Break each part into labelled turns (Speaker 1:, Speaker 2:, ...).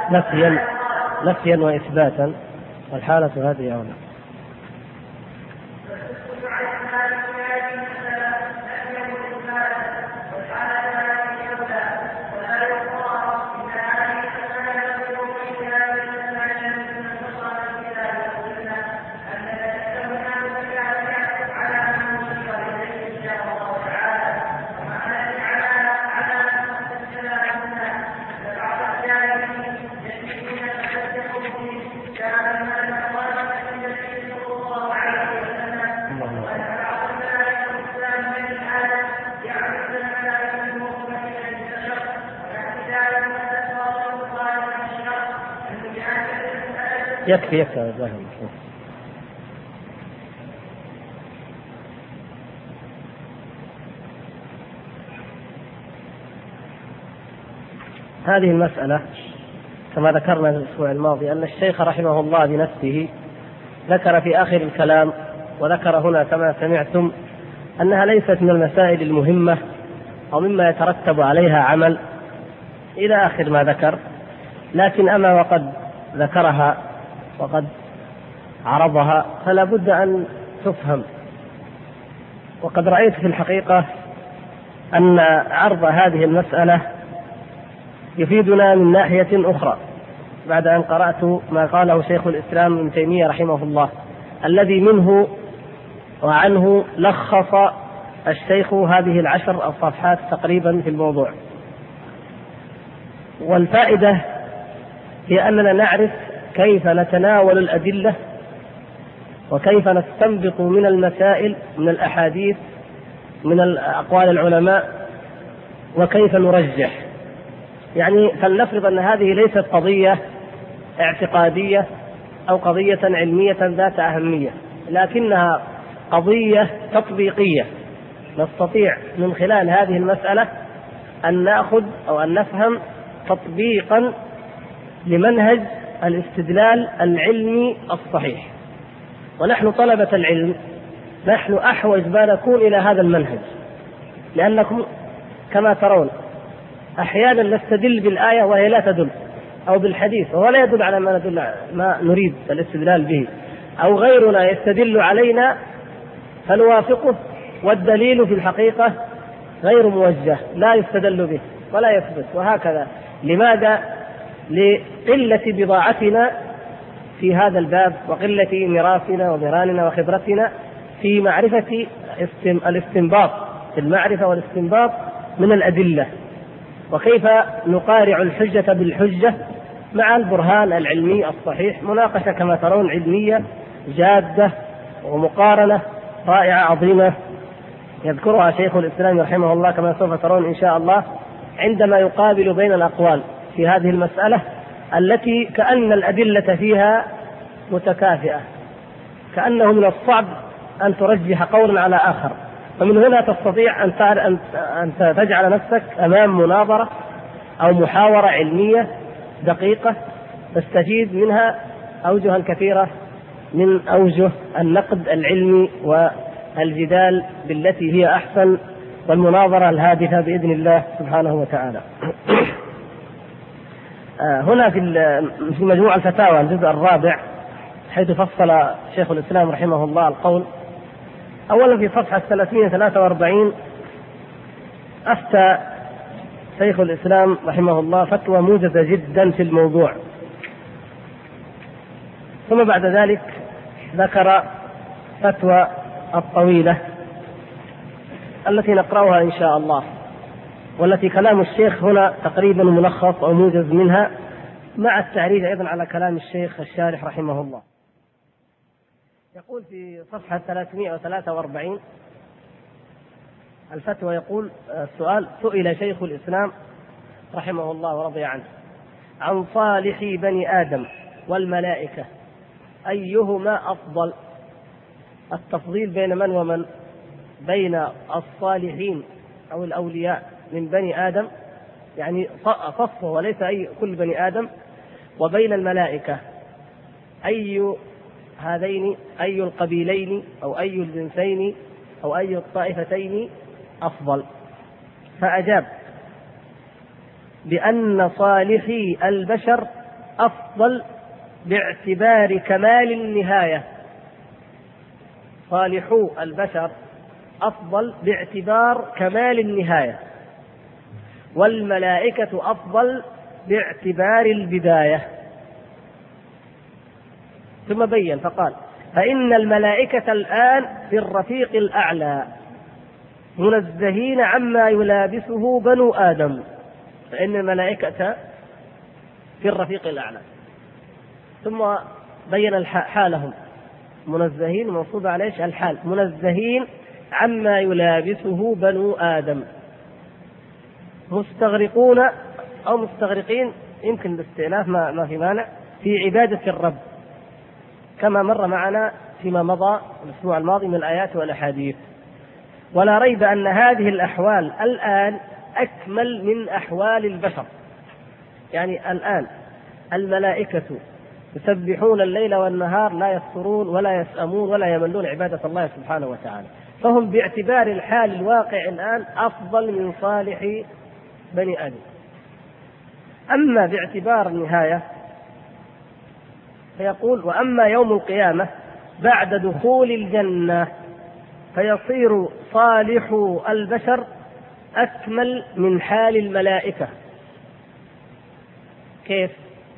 Speaker 1: نفيا وإثباتا، والحالة هذه أولى. يكفي هذه المسألة كما ذكرنا الأسبوع الماضي أن الشيخ رحمه الله بنفسه ذكر في آخر الكلام، وذكر هنا كما سمعتم، أنها ليست من المسائل المهمة أو مما يترتب عليها عمل إلى آخر ما ذكر، لكن أما وقد ذكرها وقد عرضها فلا بد أن تفهم. وقد رأيت في الحقيقة أن عرض هذه المسألة يفيدنا من ناحية أخرى بعد أن قرأت ما قاله شيخ الإسلام ابن تيمية رحمه الله، الذي منه وعنه لخص الشيخ هذه 10 صفحات تقريبا في الموضوع. والفائدة هي أننا نعرف كيف نتناول الأدلة، وكيف نستنبط من المسائل من الأحاديث من أقوال العلماء، وكيف نرجح. يعني فلنفرض أن هذه ليست قضية اعتقادية أو قضية علمية ذات أهمية، لكنها قضية تطبيقية، نستطيع من خلال هذه المسألة أن نأخذ أو أن نفهم تطبيقا لمنهج الاستدلال العلمي الصحيح. ونحن طلبة العلم نحن أحوج ما نكون إلى هذا المنهج، لأنكم كما ترون أحيانا نستدل بالآية وهي لا تدل، أو بالحديث وهو لا يدل على ما نريد الاستدلال به، أو غيرنا يستدل علينا فنوافقه والدليل في الحقيقة غير موجه، لا يستدل به ولا يثبت، وهكذا. لماذا؟ لقلة بضاعتنا في هذا الباب، وقلة ميراثنا ومراننا وخبرتنا في معرفة الاستنباط، في المعرفة والاستنباط من الأدلة، وكيف نقارع الحجة بالحجة مع البرهان العلمي الصحيح. مناقشة كما ترون علمية جادة ومقارنة رائعة عظيمة يذكرها شيخ الإسلام رحمه الله كما سوف ترون إن شاء الله، عندما يقابل بين الأقوال في هذه المسألة التي كأن الأدلة فيها متكافئة، كأنه من الصعب أن ترجح قولا على آخر. فمن هنا تستطيع أن تجعل نفسك أمام مناظرة أو محاورة علمية دقيقة تستفيد منها أوجها كثيرة من أوجه النقد العلمي والجدال بالتي هي أحسن، والمناظرة الهادفة بإذن الله سبحانه وتعالى. هنا في مجموع الفتاوى الجزء 4 حيث فصل شيخ الإسلام رحمه الله القول، أولا في صفحة 343 أفتى شيخ الإسلام رحمه الله فتوى موجزة جدا في الموضوع، ثم بعد ذلك ذكر فتوى الطويلة التي نقرأها إن شاء الله، والتي كلام الشيخ هنا تقريبا ملخص أو موجز منها، مع التعريج أيضا على كلام الشيخ الشارح رحمه الله. يقول في صفحة 343 الفتوى، يقول السؤال: سئل شيخ الإسلام رحمه الله ورضي عنه عن صالح بني آدم والملائكة أيهما أفضل؟ التفضيل بين من ومن؟ بين الصالحين أو الأولياء من بني آدم، يعني صفه وليس كل بني آدم، وبين الملائكة أي هذين، أي القبيلين أو أي الجنسين أو أي الطائفتين أفضل؟ فأجاب بأن صالحي البشر أفضل باعتبار كمال النهاية، صالحو البشر أفضل باعتبار كمال النهاية، والملائكة أفضل باعتبار البداية. ثم بين فقال: فإن الملائكة الآن في الرفيق الأعلى منزهين عما يلابسه بنو آدم. فإن الملائكة في الرفيق الأعلى، ثم بين حالهم منزهين، منصوب عليه الحال، منزهين عما يلابسه بنو آدم، مستغرقون أو مستغرقين، يمكن الاستئناف ما في مانع، في عبادة الرب، كما مر معنا فيما مضى الأسبوع الماضي من الآيات والأحاديث. ولا ريب أن هذه الأحوال الآن أكمل من أحوال البشر. يعني الآن الملائكة يسبحون الليل والنهار لا يفترون ولا يسأمون ولا يملون عبادة الله سبحانه وتعالى، فهم باعتبار الحال الواقع الآن أفضل من صالح بني آدم. أما باعتبار النهاية فيقول: وأما يوم القيامة بعد دخول الجنة فيصير صالح البشر أكمل من حال الملائكة. كيف؟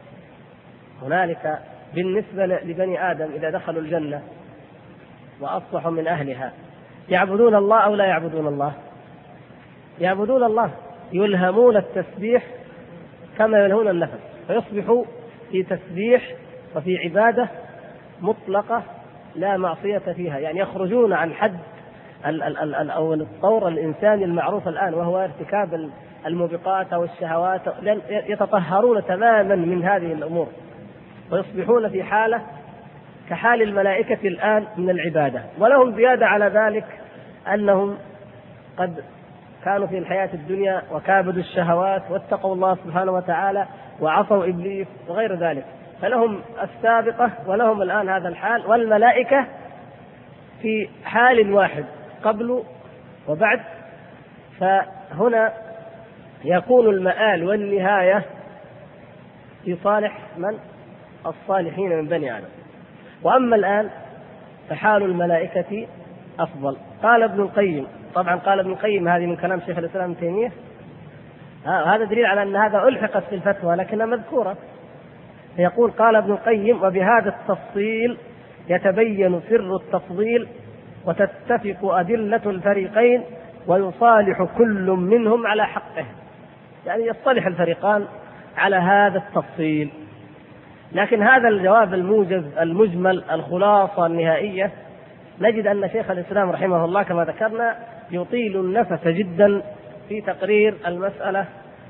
Speaker 1: هنالك بالنسبة لبني آدم إذا دخلوا الجنة وأصبحوا من أهلها يعبدون الله أو لا يعبدون الله؟ يعبدون الله، يلهمون التسبيح كما يلهون النفس، فيصبحوا في تسبيح وفي عبادة مطلقة لا معصية فيها، يعني يخرجون عن حد أو الطور الإنساني المعروف الآن، وهو ارتكاب الموبقات أو الشهوات، يتطهرون تماما من هذه الأمور، ويصبحون في حالة كحال الملائكة الآن من العبادة. ولهم زيادة على ذلك أنهم قد كانوا في الحياة الدنيا وكابدوا الشهوات واتقوا الله سبحانه وتعالى وعصوا إبليس وغير ذلك، فلهم السابقة ولهم الآن هذا الحال، والملائكة في حال واحد قبل وبعد. فهنا يكون المآل والنهاية في صالح من؟ الصالحين من بني آدم. وأما الآن فحال الملائكة أفضل. قال ابن القيم، طبعا قال ابن القيم هذه من كلام شيخ الإسلام ابن تيمية، هذا دليل على أن هذا ألحقت في الفتوى لكنها مذكورة. يقول: قال ابن القيم: وبهذا التفصيل يتبين سر التفضيل وتتفق أدلة الفريقين ويصالح كل منهم على حقه. يعني يصطلح الفريقان على هذا التفصيل. لكن هذا الجواب الموجز المجمل الخلاصة النهائية نجد أن شيخ الإسلام رحمه الله كما ذكرنا يطيل النفس جدا في تقرير المسألة،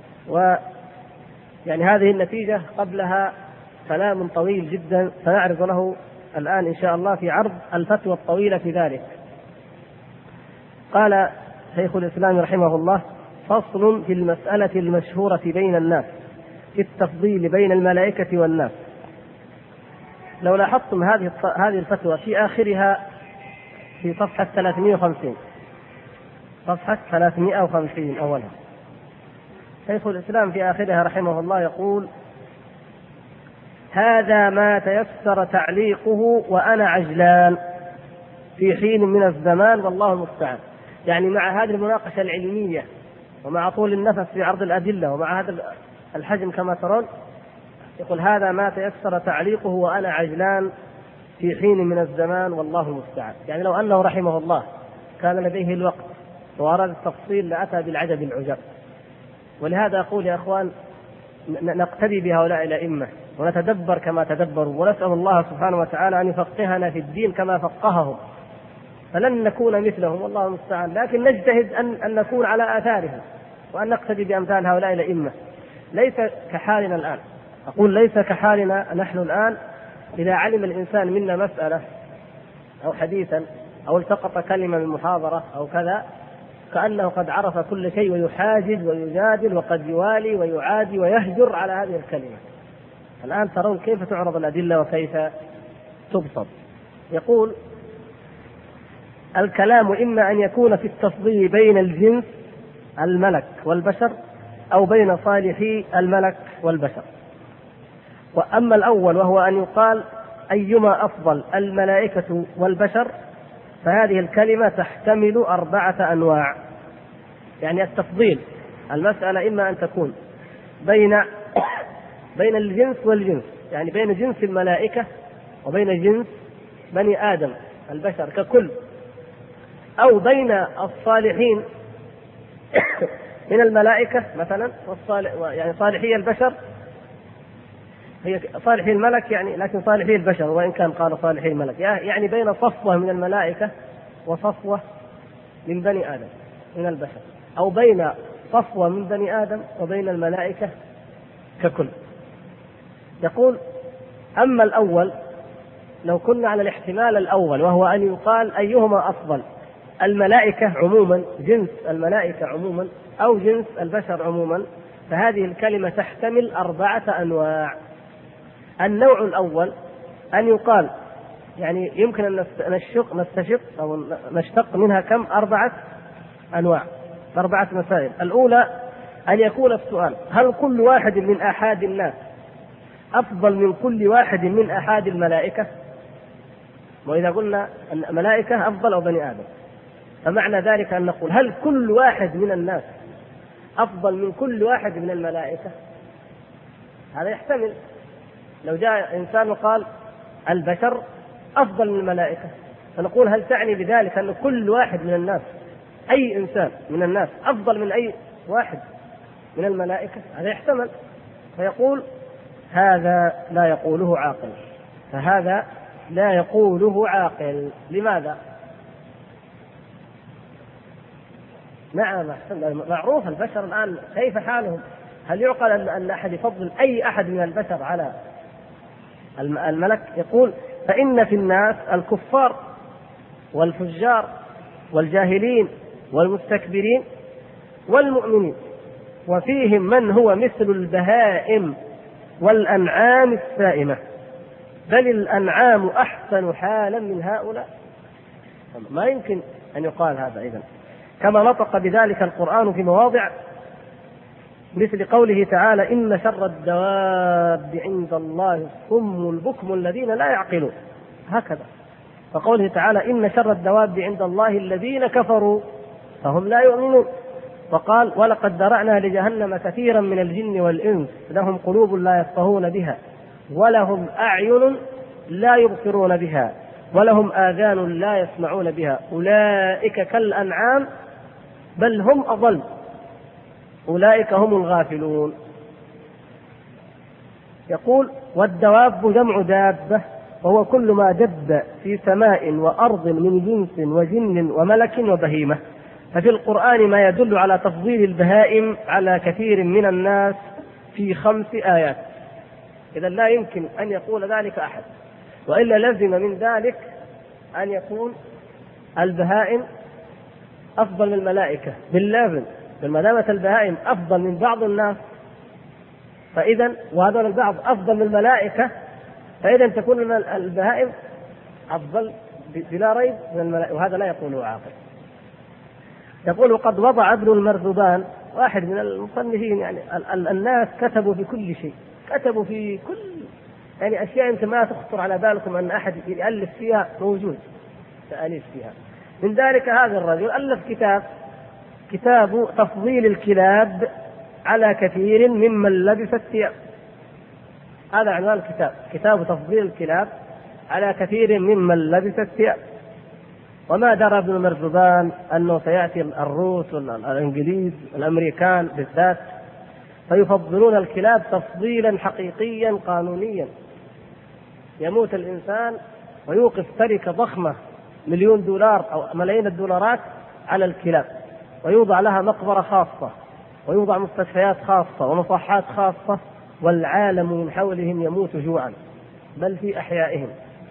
Speaker 1: ويعني هذه النتيجة قبلها كلام طويل جدا سنعرض له الآن إن شاء الله في عرض الفتوى الطويلة في ذلك. قال شيخ الإسلام رحمه الله: فصل في المسألة المشهورة بين الناس في التفضيل بين الملائكة والناس. لو لاحظتم هذه الفتوى في آخرها في صفحة 350، صفحة 350 أولها، شيخ الإسلام في آخرها رحمه الله يقول: هذا ما تيسر تعليقه وأنا عجلان في حين من الزمان والله المستعان. يعني مع هذه المناقشة العلمية ومع طول النفس في عرض الأدلة ومع هذا الحجم كما ترون، يقول: هذا ما تيسر تعليقه وأنا عجلان في حين من الزمان والله المستعان. يعني لو أنه رحمه الله كان لديه الوقت وأراد التفصيل لأتى بالعجب العجب. ولهذا أقول يا أخوان نقتدي بهؤلاء الأئمة ونتدبر كما تدبروا، ونسأل الله سبحانه وتعالى أن يفقهنا في الدين كما فقههم، فلن نكون مثلهم والله المستعان، لكن نجتهد أن نكون على آثارهم وأن نقتدي بأمثال هؤلاء الأئمة. ليس كحالنا الآن، أقول ليس كحالنا نحن الآن. إذا علم الإنسان منا مسألة أو حديثا أو التقط كلمة من محاضرة أو كذا كأنه قد عرف كل شيء، ويحاجج ويجادل وقد يوالي ويعادي ويهجر على هذه الكلمة. الآن ترون كيف تعرض الأدلة وكيف تبسط. يقول: الكلام إما أن يكون في التفضيل بين الجنس الملك والبشر أو بين صالحي الملك والبشر. وأما الأول وهو أن يقال أيما أفضل الملائكة والبشر، فهذه الكلمة تحتمل 4 أنواع. يعني التفضيل، المسألة إما أن تكون بين الجنس والجنس، يعني بين جنس الملائكة وبين جنس بني آدم البشر ككل، أو بين الصالحين من الملائكة مثلا يعني صالحي البشر، هي صالحي الملك يعني، لكن صالحي البشر وإن كان قال صالحي الملك، يعني بين صفوة من الملائكة وصفوة من بني آدم من البشر، أو بين صفوة من بني آدم وبين الملائكة ككل. يقول أما الأول، لو كنا على الاحتمال الأول وهو أن يقال أيهما أفضل الملائكة عموما، جنس الملائكة عموما أو جنس البشر عموما، فهذه الكلمة تحتمل 4 أنواع. النوع الأول أن يقال، يعني يمكن أن نستشق أو نشتق منها كم؟ 4 أنواع، 4 مسائل. الأولى أن يكون السؤال: هل كل واحد من أحد الناس أفضل من كل واحد من أحد الملائكة؟ وإذا قلنا أن الملائكة أفضل أو بني آدم، فمعنى ذلك أن نقول هل كل واحد من الناس أفضل من كل واحد من الملائكة؟ هذا يحتمل. لو جاء إنسان وقال البشر أفضل من الملائكة، فنقول هل تعني بذلك أن كل واحد من الناس، أي إنسان من الناس، أفضل من أي واحد من الملائكة؟ هذا يحتمل. فيقول هذا لا يقوله عاقل، فهذا لا يقوله عاقل. لماذا؟ نعم، معروف البشر الآن كيف حالهم. هل يعقل أن أحد يفضل أي أحد من البشر على الملك؟ يقول فإن في الناس الكفار والفجار والجاهلين والمستكبرين والمؤمنين، وفيهم من هو مثل البهائم والأنعام السائمة، بل الأنعام أحسن حالا من هؤلاء. ما يمكن أن يقال هذا إذن، كما نطق بذلك القرآن في مواضع، مثل قوله تعالى: إن شر الدواب عند الله الصم البكم الذين لا يعقلون، هكذا. فقوله تعالى: إن شر الدواب عند الله الذين كفروا فهم لا يؤمنون. وقال: ولقد ذرأنا لجهنم كثيرا من الجن والإنس لهم قلوب لا يفقهون بها ولهم أعين لا يبصرون بها ولهم آذان لا يسمعون بها أولئك كالأنعام بل هم أضل أولئك هم الغافلون. يقول: والدواب جمع دابة، وهو كل ما دب في سماء وأرض من جنس وجن وملك وبهيمة. ففي القرآن ما يدل على تفضيل البهائم على كثير من الناس في 5 آيات. إذا لا يمكن أن يقول ذلك أحد، وإلا لزم من ذلك أن يكون البهائم أفضل من الملائكة باللازم، ما دامت البهائم أفضل من بعض الناس، فإذا وهذا البعض أفضل من الملائكة، فإذا تكون البهائم أفضل بلا ريب من الملائكة، وهذا لا يقوله عاقل. يقول: وقد وضع ابن المرزبان، واحد من المصنفين، يعني الناس كتبوا في كل شيء، كتبوا في كل يعني أشياء أنت ما تخطر على بالكم أن أحد يألف فيها، موجود تأليف فيها. من ذلك هذا الرجل ألف كتاب تفضيل الكلاب على كثير ممن لبس الثياب. هذا عنوان الكتاب: كتاب تفضيل الكلاب على كثير ممن لبس الثياب. وما درى ابن مرزبان أنه سيأتي الروس والإنجليز والأمريكان بالذات فيفضلون الكلاب تفضيلا حقيقيا قانونيا. يموت الإنسان ويوقف تركة ضخمة $1,000,000 أو ملايين الدولارات على الكلاب، ويوضع لها مقبرة خاصة، ويوضع مستشفيات خاصة ومصحات خاصة، والعالم من حولهم يموت جوعا بل في أحيائهم.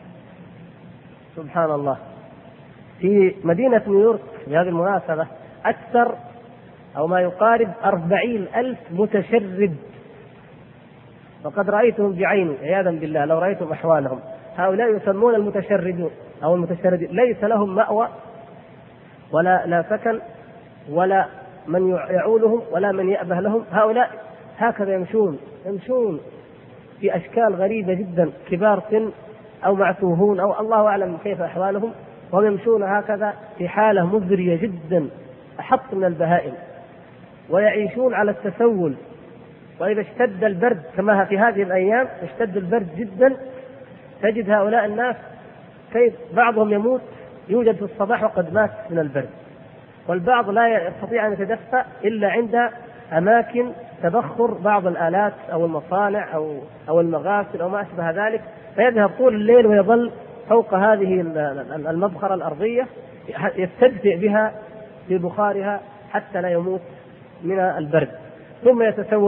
Speaker 1: سبحان الله. في مدينة نيويورك بهذه المناسبة أكثر أو ما يقارب 40,000 متشرد، وقد رأيتهم بعيني عياذا بالله. لو رأيتم أحوالهم، هؤلاء يسمون المتشردون أو المتشردين، ليس لهم مأوى ولا سكن ولا من يعولهم ولا من يأبه لهم. هؤلاء هكذا يمشون في أشكال غريبة جدا، كبار سن أو معتوهون أو الله أعلم كيف أحوالهم، وهم يمشون هكذا في حالة مزرية جدا أحط من البهائم، ويعيشون على التسول. وإذا اشتد البرد كما في هذه الأيام اشتد البرد جدا، تجد هؤلاء الناس كيف بعضهم يموت، يوجد في الصباح وقد مات من البرد، والبعض لا يستطيع أن يتدفأ إلا عند أماكن تبخر بعض الآلات أو المصانع أو المغاسل أو ما أشبه ذلك، فيذهب طول الليل ويظل فوق هذه المبخرة الأرضية يستدفئ بها في بخارها حتى لا يموت من البرد. ثم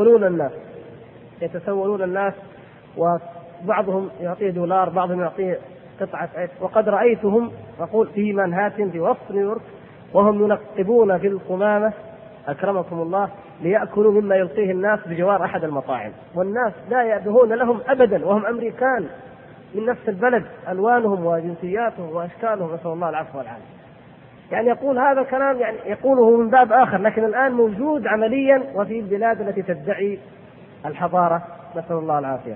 Speaker 1: يتسولون الناس، وبعضهم يعطيه $، بعضهم يعطيه قطعة عيش. وقد رأيتهم أقول في منهاتن في وسط نيويورك وهم ينقبون في القمامة أكرمكم الله ليأكلوا مما يلقيه الناس بجوار أحد المطاعم، والناس لا يأبهون لهم أبدا، وهم أمريكان من نفس البلد، ألوانهم وجنسياتهم وأشكالهم، نسأل الله العفو والعافية. يعني يقول هذا كلام يعني يقوله من باب آخر، لكن الآن موجود عمليا وفي البلاد التي تدعي الحضارة، نسأل الله العافية.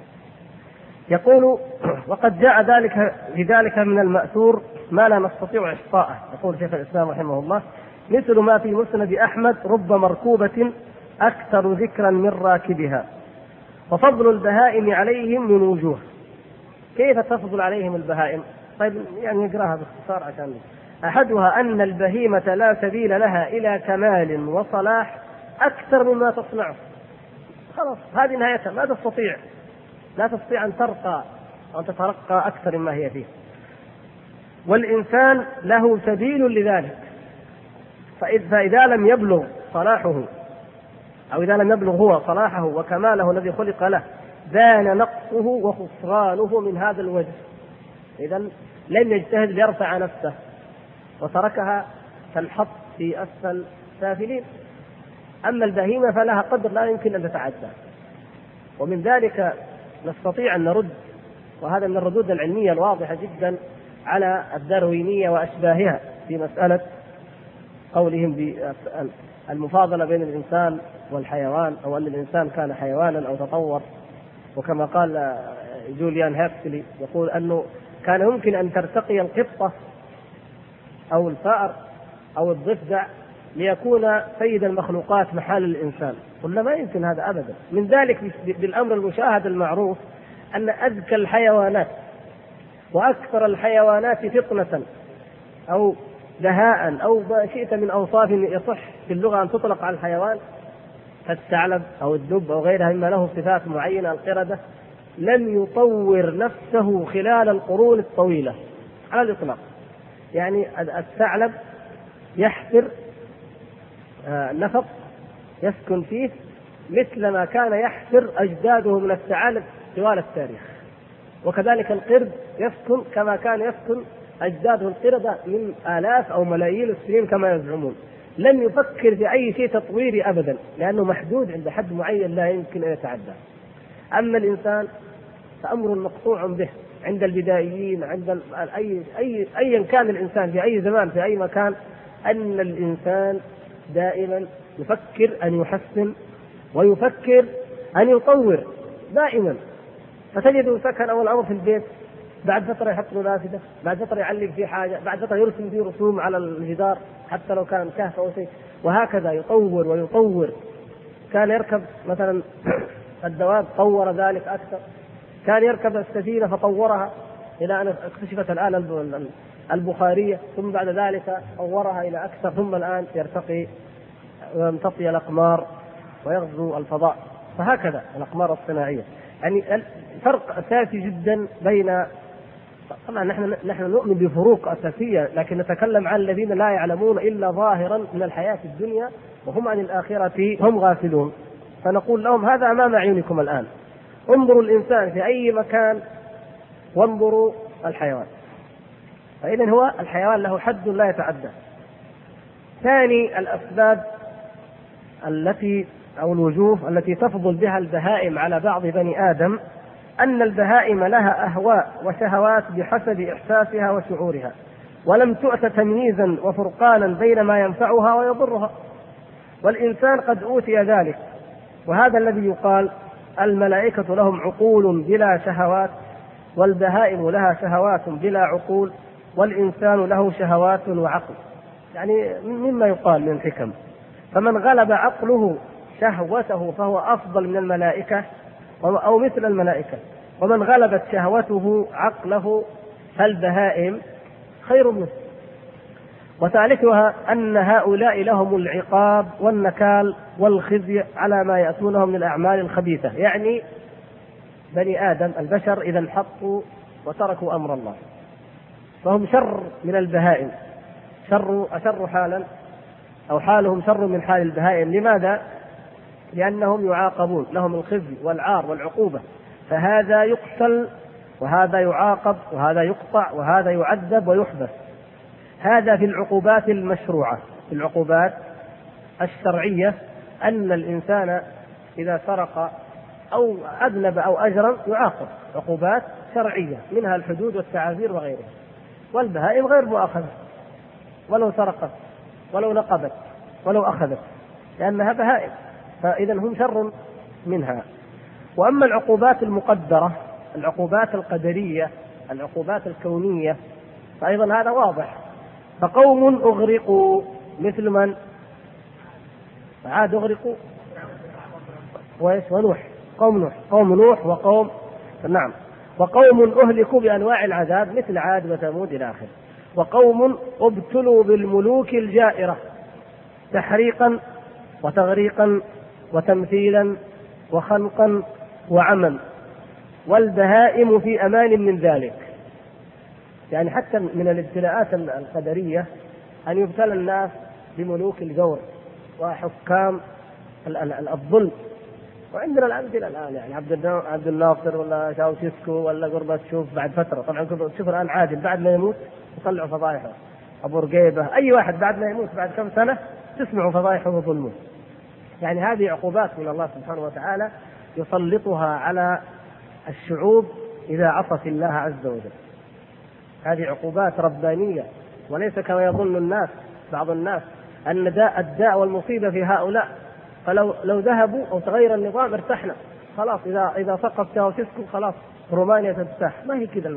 Speaker 1: يقول وقد جاء في ذلك من المأثور ما لا نستطيع إحصاءه. يقول شيخ الإسلام رحمه الله: مثل ما في مسند أحمد رب مركوبة أكثر ذكرا من راكبها، وفضل البهائم عليهم من وجوه. كيف تفضل عليهم البهائم؟ طيب يعني نقراها باختصار عشان أحدها أن البهيمة لا سبيل لها إلى كمال وصلاح أكثر مما تصنعه. خلاص هذه نهايتها، لا تستطيع أن ترقى أو تترقى أكثر مما هي فيه. والإنسان له سبيل لذلك، فإذا لم يبلغ صلاحه أو إذا لم يبلغ هو صلاحه وكماله الذي خلق له بان نقصه وخسرانه من هذا الوجه. إذا لم يجتهد ليرفع نفسه وتركها كالحط في أسفل سافلين. أما البهيمة فلها قدر لا يمكن أن تتعدى. ومن ذلك نستطيع أن نرد، وهذا من الردود العلمية الواضحة جدا على الداروينية وأشباهها في مسألة قولهم بالمفاضلة بين الإنسان والحيوان، أو أن الإنسان كان حيوانا أو تطور. وكما قال جوليان هيرسلي يقول أنه كان يمكن أن ترتقي القطة أو الفأر أو الضفدع ليكون سيد المخلوقات محل الإنسان. قلنا ما يمكن هذا أبدا. من ذلك بالأمر المشاهد المعروف أن أذكى الحيوانات وأكثر الحيوانات فطنة أو دهاء أو ما شئت من أوصاف يصح في اللغة أن تطلق على الحيوان، الثعلب أو الدب أو غيرها مما له صفات معينة، القردة، لم يطور نفسه خلال القرون الطويلة على الإطلاق. يعني الثعلب يحفر نفق يسكن فيه مثل ما كان يحفر أجداده من الثعالب طوال التاريخ، وكذلك القرد يسكن كما كان يسكن أجداده القردة من آلاف أو ملايين السنين كما يزعمون. لم يفكر في أي شيء تطويري أبدا، لأنه محدود عند حد معين لا يمكن أن يتعدى. أما الإنسان فأمر مقطوع به عند البدائيين، عند أيا كان الإنسان في أي زمان في أي مكان، أن الإنسان دائما يفكر أن يحسن ويفكر أن يطور دائما. فتجد سكن أول أمر في البيت، بعد فترة يحط له نافذة، بعد فترة يعلق فيه حاجة، بعد فترة يرسم فيه رسوم على الجدار حتى لو كان كهف أو شيء، وهكذا يطور ويطور. كان يركب مثلا الدواب طور ذلك أكثر، كان يركب السفينة فطورها إلى أن اكتشفت الآلة البخارية، ثم بعد ذلك طورها إلى أكثر، ثم الآن يرتقي ويمتطي الأقمار ويغزو الفضاء. فهكذا الأقمار الصناعية. يعني فرق أساسي جدا بين، طبعا نحن نؤمن بفروق أساسية، لكن نتكلم عن الذين لا يعلمون إلا ظاهرا من الحياة الدنيا وهم عن الآخرة هم غافلون. فنقول لهم هذا أمام أعينكم الآن، انظروا الإنسان في أي مكان وانظروا الحيوان. فإذن هو الحيوان له حد لا يتعدى. ثاني الأسباب التي أو الوجوه التي تفضل بها البهائم على بعض بني آدم، أن البهائم لها أهواء وشهوات بحسب إحساسها وشعورها، ولم تؤت تمييزا وفرقانا بين ما ينفعها ويضرها. والإنسان قد أوتي ذلك، وهذا الذي يقال الملائكة لهم عقول بلا شهوات، والبهائم لها شهوات بلا عقول، والإنسان له شهوات وعقل. يعني مما يقال من الحكم. فمن غلب عقله شهوته فهو أفضل من الملائكة أو مثل الملائكة، ومن غلبت شهوته عقله فالبهائم خير منه. وثالثها أن هؤلاء لهم العقاب والنكال والخزي على ما يأتونهم من الأعمال الخبيثة. يعني بني آدم البشر إذا انحطوا وتركوا أمر الله فهم شر من البهائم، أشر حالا، أو حالهم شر من حال البهائم. لماذا؟ لأنهم يعاقبون، لهم الخزي والعار والعقوبة، فهذا يقتل وهذا يعاقب وهذا يقطع وهذا يعذب ويحبس. هذا في العقوبات المشروعة. في العقوبات الشرعية أن الإنسان إذا سرق أو أذنب أو أجرم يعاقب عقوبات شرعية، منها الحدود والتعازير وغيرها. والبهائم غير مؤاخذة ولو سرقت ولو نقبت ولو أخذت، لأنها بهائم، فإذا هم شر منها. وأما العقوبات المقدرة، العقوبات القدرية، العقوبات الكونية، فأيضا هذا واضح. فقوم أغرقوا مثل من؟ عاد أغرقوا ونوح، قوم نوح وقوم نعم، وقوم أهلكوا بأنواع العذاب مثل عاد وثمود إلى آخره. وقوم ابتلوا بالملوك الجائرة تحريقا وتغريقا وتمثيلا وخنقا وعما، والبهائم في أمان من ذلك. يعني حتى من الابتلاءات القدرية أن يبتلى الناس بملوك الجور وحكام الظلم. وعندنا الأمثلة الآن، يعني عبد الناصر ولا شاوشيسكو ولا غورباتشوف بعد فترة. طبعا تشوف الآن عادل بعد ما يموت يطلعوا فضائحه، أبو رقيبة، أي واحد بعد ما يموت بعد كم سنة تسمعوا فضائحه وظلمه. يعني هذه عقوبات من الله سبحانه وتعالى يسلطها على الشعوب إذا عصت الله عز وجل. هذه عقوبات ربانية، وليس كما يظن الناس، بعض الناس، أن الداء والمصيبة في هؤلاء، فلو ذهبوا أو تغير النظام ارتحنا خلاص. إذا سقط شاوشيسكو خلاص رومانيا ترتاح. ما هي كذا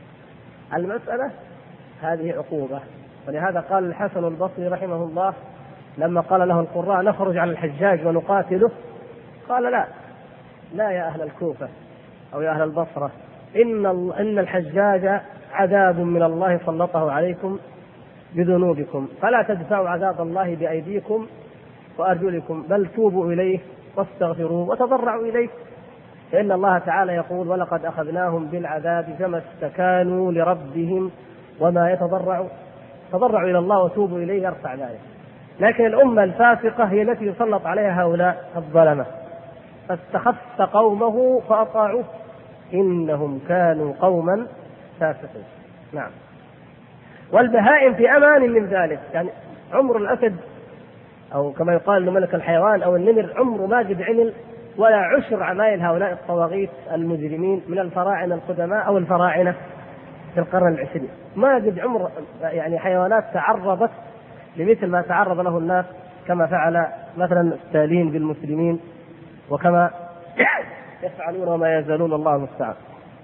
Speaker 1: المسألة هذه عقوبة. ولهذا قال الحسن البصري رحمه الله لما قال له القراء نخرج على الحجاج ونقاتله، قال لا يا أهل الكوفة أو يا أهل البصرة، إن الحجاج عذاب من الله سلطه عليكم بذنوبكم، فلا تدفعوا عذاب الله بأيديكم وأرجلكم، بل توبوا إليه واستغفروه وتضرعوا إليه، فإن الله تعالى يقول ولقد أخذناهم بالعذاب فما استكانوا لربهم وما يتضرعوا. تضرعوا إلى الله وتوبوا إليه يرفع ذلك. لكن الأمة الفاسقة هي التي يسلط عليها هؤلاء الظلمة. فاستخف قومه فأطاعوه إنهم كانوا قوما فاسقين. نعم. والبهائم في أمان من ذلك. يعني عمر الأسد أو كما يقال لملك الحيوان أو النمر عمره ما قد عمل ولا عشر عمايل هؤلاء الطواغيت المجرمين من الفراعنة القدماء أو الفراعنة في القرن العشرين. ما قد عمر يعني حيوانات تعرضت لمثل ما تعرض له الناس، كما فعل مثلا ستالين بالمسلمين وكما يفعلون وما يزالون، الله المستعان.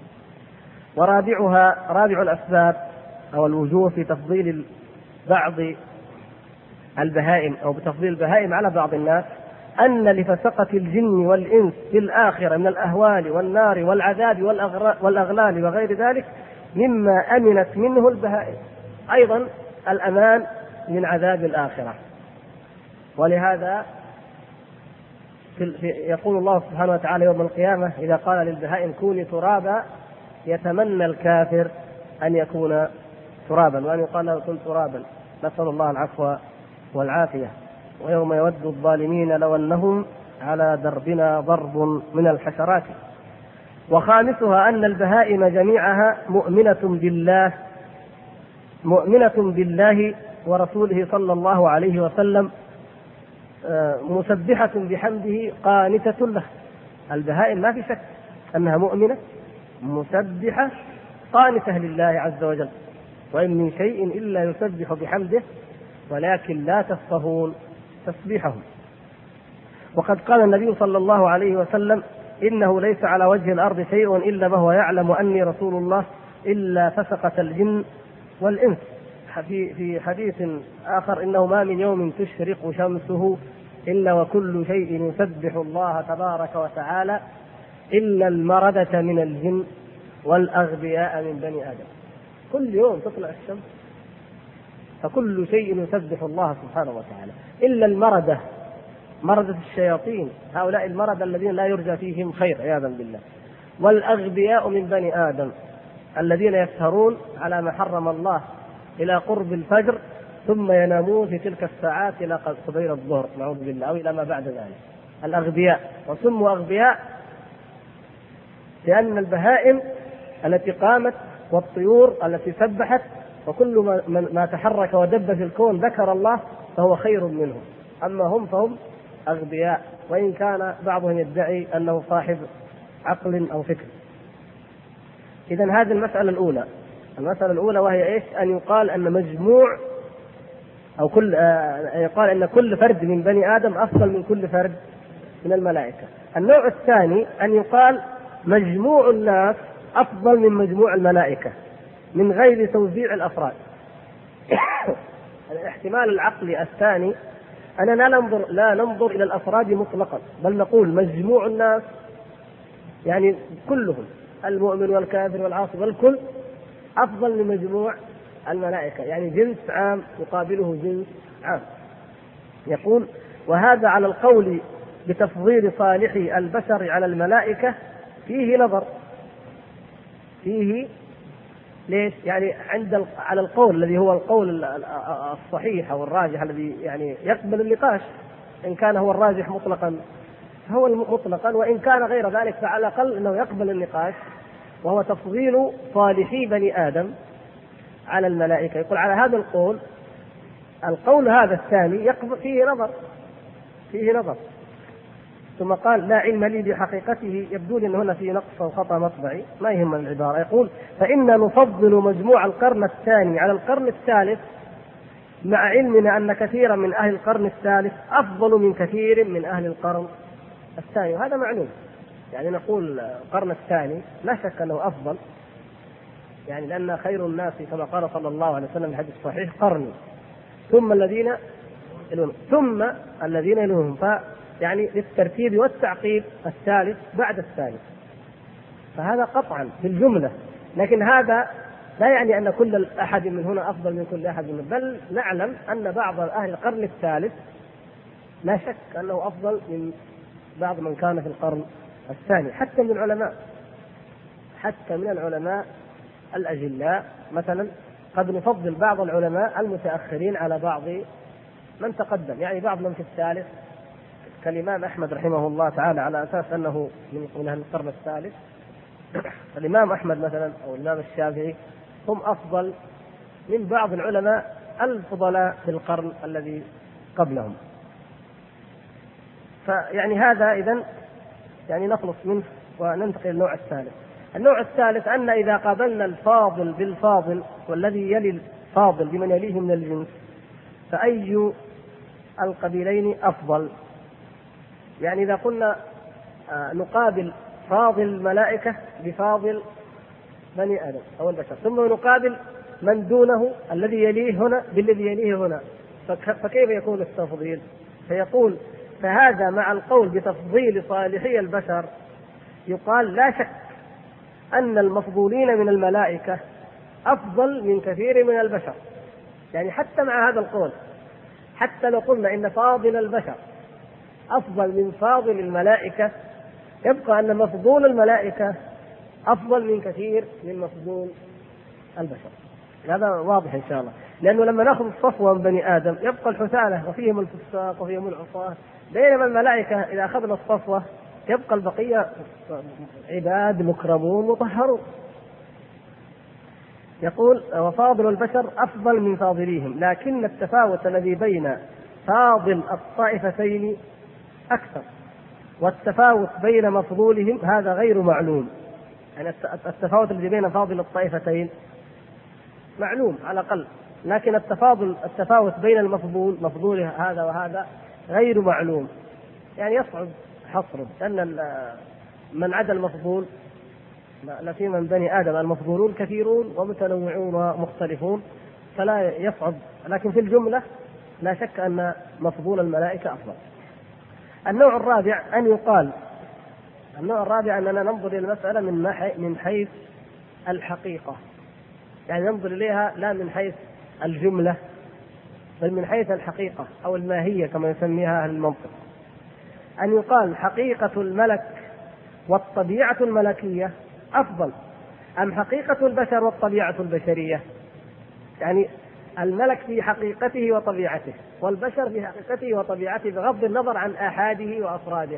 Speaker 1: رابع الأسباب أو الوجوه في تفضيل بعض البهائم أو بتفضيل البهائم على بعض الناس أن لفسقة الجن والإنس في الآخرة من الأهوال والنار والعذاب والأغلال وغير ذلك مما أمنت منه البهائم، أيضا الأمان من عذاب الآخرة. ولهذا يقول الله سبحانه وتعالى يوم القيامة إذا قال للبهائم كوني ترابا يتمنى الكافر أن يكون ترابا وأن يقال له كن ترابا، نسأل الله العفو والعافية. ويوم يود الظالمين لو أنهم على دربنا ضرب من الحشرات. وخامسها أن البهائم جميعها مؤمنة بالله ورسوله صلى الله عليه وسلم، مسبحة بحمده قانتة له. البهائم ما في شك أنها مؤمنة مسبحة قانتة لله عز وجل، وإن من شيء إلا يسبح بحمده ولكن لا تفقهون تسبيحهم. وقد قال النبي صلى الله عليه وسلم إنه ليس على وجه الأرض شيء إلا وهو يعلم أني رسول الله إلا فسقة الجن والإنس. في حديث آخر إنه ما من يوم تشرق شمسه إلا وكل شيء يسبح الله تبارك وتعالى إلا المردة من الجن والأغبياء من بني آدم. كل يوم تطلع الشمس فكل شيء يسبح الله سبحانه وتعالى إلا المردة، مردة الشياطين، هؤلاء المردة الذين لا يرجى فيهم خير عياذا بالله، والأغبياء من بني آدم الذين يسهرون على ما حرم الله إلى قرب الفجر ثم ينامون في تلك الساعات إلى قبيل الظهر نعوذ بالله أو إلى ما بعد ذلك. الأغبياء، وسموا أغبياء لأن البهائم التي قامت والطيور التي سبحت وكل ما تحرك ودب في الكون ذكر الله فهو خير منهم، أما هم فهم أغبياء، وإن كان بعضهم يدعي أنه صاحب عقل أو فكر. إذن هذه المسألة الأولى. المسألة الأولى وهي إيش؟ أن يقال أن مجموع أو يقال أن كل فرد من بني آدم أفضل من كل فرد من الملائكة. النوع الثاني أن يقال مجموع الناس أفضل من مجموع الملائكة من غير توزيع الأفراد. الاحتمال العقلي الثاني أننا لا ننظر إلى الأفراد مطلقا، بل نقول مجموع الناس يعني كلهم، المؤمن والكافر والعاصي والكل، أفضل من مجموع الملائكة، يعني جنس عام يقابله جنس عام. يقول: وهذا على القول بتفضيل صالحي البشر على الملائكة فيه نظر. فيه ليش؟ يعني على القول الذي هو القول الصحيح أو الراجح الذي يعني يقبل النقاش، إن كان هو الراجح مطلقا هو مطلقا، وإن كان غير ذلك فعلى الأقل أنه يقبل النقاش، وهو تفضيل صالحي بني آدم على الملائكة. يقول على هذا القول هذا الثاني يقبل فيه نظر. ثم قال: لا علم لي بحقيقته. يبدو لي أن هنا في نقص أو خطأ مطبعي، ما يهم العبارة. يقول: فإنا نفضل مجموع القرن الثاني على القرن الثالث مع علمنا أن كثيرا من أهل القرن الثالث أفضل من كثير من أهل القرن الثاني. وهذا معلوم، يعني نقول القرن الثاني لا شك أنه أفضل، يعني لأن خير الناس كما قال صلى الله عليه وسلم في الحديث الصحيح: قرني ثم الذين يلونهم ثم الذين يلونهم، يعني للترتيب والتعقيب الثالث بعد الثالث، فهذا قطعا بالجملة. لكن هذا لا يعني أن كل أحد من هنا أفضل من كل أحد منه، بل نعلم أن بعض أهل القرن الثالث لا شك أنه أفضل من بعض من كان في القرن الثاني، حتى من العلماء الأجلاء. مثلا قد نفضل بعض العلماء المتأخرين على بعض من تقدم، يعني بعض من في الثالث كالإمام أحمد رحمه الله تعالى على أساس أنه من أهل القرن الثالث. الإمام أحمد مثلا أو الإمام الشافعي هم أفضل من بعض العلماء الفضلاء في القرن الذي قبلهم. فيعني هذا إذن يعني نخلص منه وننتقل للنوع الثالث. النوع الثالث أن إذا قابلنا الفاضل بالفاضل والذي يلي الفاضل بمن يليه من الجنس، فأي القبيلين أفضل؟ يعني إذا قلنا نقابل فاضل الملائكة بفاضل بني آدم أو البشر، ثم نقابل من دونه الذي يليه هنا بالذي يليه هنا، فكيف يكون التفضيل؟ فيقول: فهذا مع القول بتفضيل صالحي البشر يقال لا شك أن المفضولين من الملائكة أفضل من كثير من البشر. يعني حتى مع هذا القول، حتى لو قلنا إن فاضل البشر أفضل من فاضل الملائكة، يبقى أن مفضول الملائكة أفضل من كثير من مفضول البشر. هذا واضح إن شاء الله، لأنه لما نأخذ الصفوة من بني آدم يبقى الحثالة وفيهم الفساق وفيهم العصاة، بينما الملائكة إذا أخذنا الصفوة يبقى البقية عباد مكرمون مطهرون. يقول: وفاضل البشر أفضل من فاضليهم، لكن التفاوت الذي بين فاضل الطائفتين أكثر، والتفاوت بين مفضولهم هذا غير معلوم. يعني التفاوت الذي بين فاضل الطائفتين معلوم على الأقل، لكن التفاوت بين مفضول هذا وهذا غير معلوم، يعني يصعب حصره، لأن من عدا المفضول، لا سيما من بني آدم المفضولون كثيرون ومتنوعون ومختلفون فلا يصعب، لكن في الجملة لا شك أن مفضول الملائكة أفضل. النوع الرابع أننا ننظر إلى المسألة من حيث الحقيقة، يعني ننظر إليها لا من حيث الجملة بل من حيث الحقيقة أو الماهية كما يسميها أهل المنطق. أن يقال حقيقة الملك والطبيعة الملكية أفضل أم حقيقة البشر والطبيعة البشرية؟ يعني الملك في حقيقته وطبيعته والبشر في حقيقته وطبيعته بغض النظر عن آحاده وأفراده.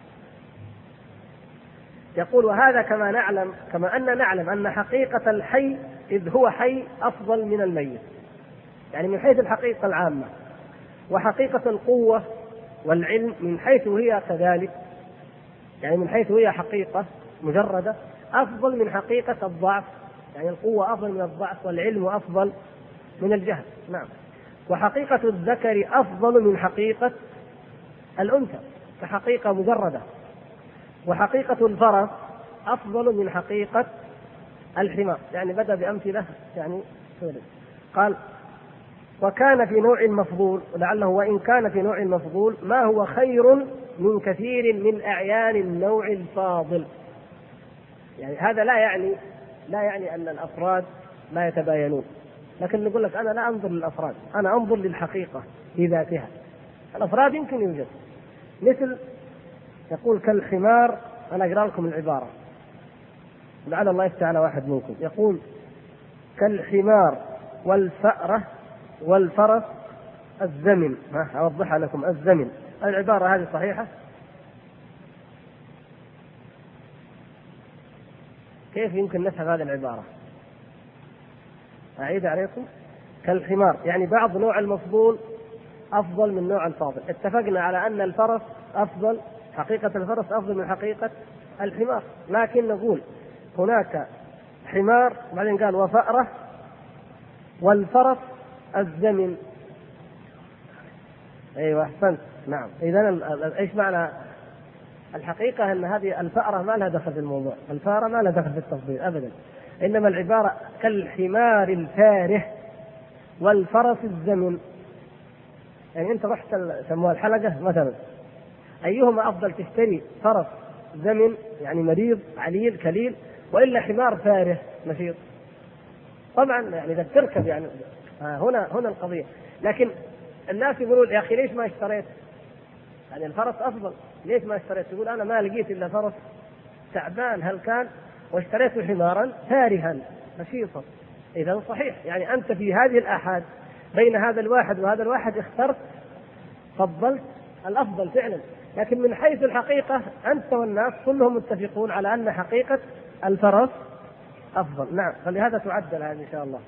Speaker 1: يقول وهذا كما أن نعلم أن حقيقة الحي إذ هو حي أفضل من الميت، يعني من حيث الحقيقة العامة، وحقيقة القوة والعلم من حيث هي كذلك، يعني من حيث هي حقيقة مجردة أفضل من حقيقة الضعف، يعني القوة أفضل من الضعف والعلم أفضل من الجهل. نعم. وحقيقة الذكر أفضل من حقيقة الأنثى كحقيقة مجردة، وحقيقة الفرس أفضل من حقيقة الحمار، يعني بدأ بأمثلة يعني قال وكان في نوع المفضول، ولعله وإن كان في نوع المفضول ما هو خير من كثير من أعيان النوع الفاضل. يعني هذا لا يعني أن الأفراد لا يتباينون، لكن نقول لك أنا لا أنظر للأفراد، أنا أنظر للحقيقة في ذاتها. الأفراد يمكن يوجد، مثل يقول كالحمار، أنا أقرأ لكم العبارة لعل الله يفتح على واحد منكم، يقول كالحمار والفأرة والفرس الزمن. أوضحها لكم، الزمن، العبارة هذه صحيحة؟ كيف يمكن نفهم هذه العبارة؟ أعيد عليكم. كالحمار يعني بعض نوع المفضول أفضل من نوع الفاضل. اتفقنا على أن الفرس أفضل، حقيقة الفرس أفضل من حقيقة الحمار، لكن نقول هناك حمار بعدين قال وفأرة والفرس الزمن. أيوة أحسنت. نعم. إذن إيش معنى الحقيقة؟ أن هذه الفأرة ما لها دخل في الموضوع، الفأرة ما لها دخل في التفضيل أبدا، إنما العبارة كالحمار الفاره والفرس الزمن. يعني أنت رحت سموها الحلقة مثلا، أيهما أفضل، تشتري فرس زمن يعني مريض عليل كليل وإلا حمار فاره نشيط؟ طبعا يعني إذا تركب يعني هنا القضية. لكن الناس يقولون يا أخي ليش ما اشتريت، يعني الفرس أفضل ليش ما اشتريت؟ يقول أنا ما لقيت إلا فرس تعبان هل كان واشتريت حمارا فارها نشيطا. إذا صحيح، يعني أنت في هذه الآحاد بين هذا الواحد وهذا الواحد اخترت، فضلت الأفضل فعلا، لكن من حيث الحقيقة أنت والناس كلهم متفقون على أن حقيقة الفرس أفضل. نعم. فلهذا تعدل هذه إن شاء الله.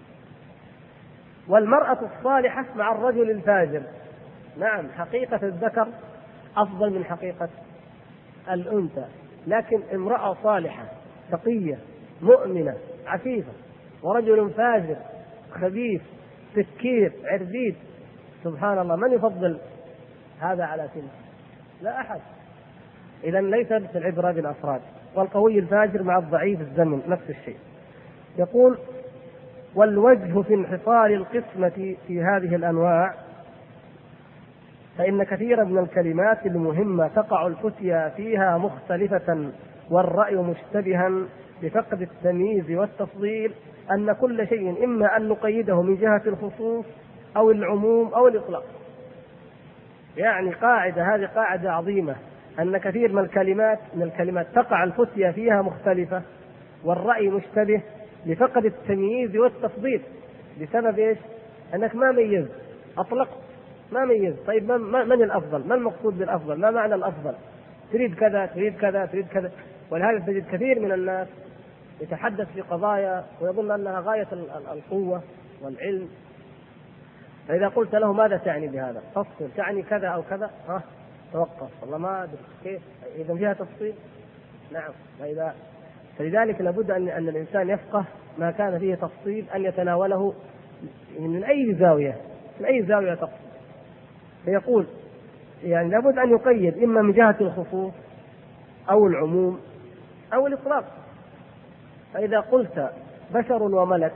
Speaker 1: والمرأة الصالحة مع الرجل الفاجر، نعم حقيقة الذكر أفضل من حقيقة الأنثى، لكن امرأة صالحة تقية مؤمنة عفيفة ورجل فاجر خبيث سكير عربيد، سبحان الله، من يفضل هذا على تلك؟ لا أحد. إذا ليست العبرة بالأفراد. والقوي الفاجر مع الضعيف الزمن نفس الشيء. يقول والوجه في انحصار القسمة في هذه الأنواع فإن كثيرا من الكلمات المهمة تقع الفتيا فيها مختلفة والرأي مشتبها بفقد التمييز والتفضيل، أن كل شيء إما أن نقيده من جهة الخصوص أو العموم أو الإطلاق. يعني هذه قاعدة عظيمة، أن كثير من الكلمات تقع الفتيا فيها مختلفة والرأي مشتبه لفقد التمييز والتفضيل. بسبب إيش؟ أنك ما ميز، أطلق ما ميز. طيب من الأفضل؟ ما المقصود بالأفضل؟ ما معنى الأفضل؟ تريد كذا تريد كذا تريد كذا. ولهذا تجد كثير من الناس يتحدث في قضايا ويظن أنها غاية القوة والعلم، فإذا قلت له ماذا تعني بهذا؟ فصل، تعني كذا أو كذا، توقف والله ما أدري كيف، إذا فيها تفصيل. نعم. فلذلك لابد أن الإنسان يفقه ما كان فيه تفصيل أن يتناوله من أي زاوية تفصيل. فيقول يعني لابد أن يقيد إما من جهة الخصوص أو العموم أو الإطلاق. فإذا قلت بشر وملك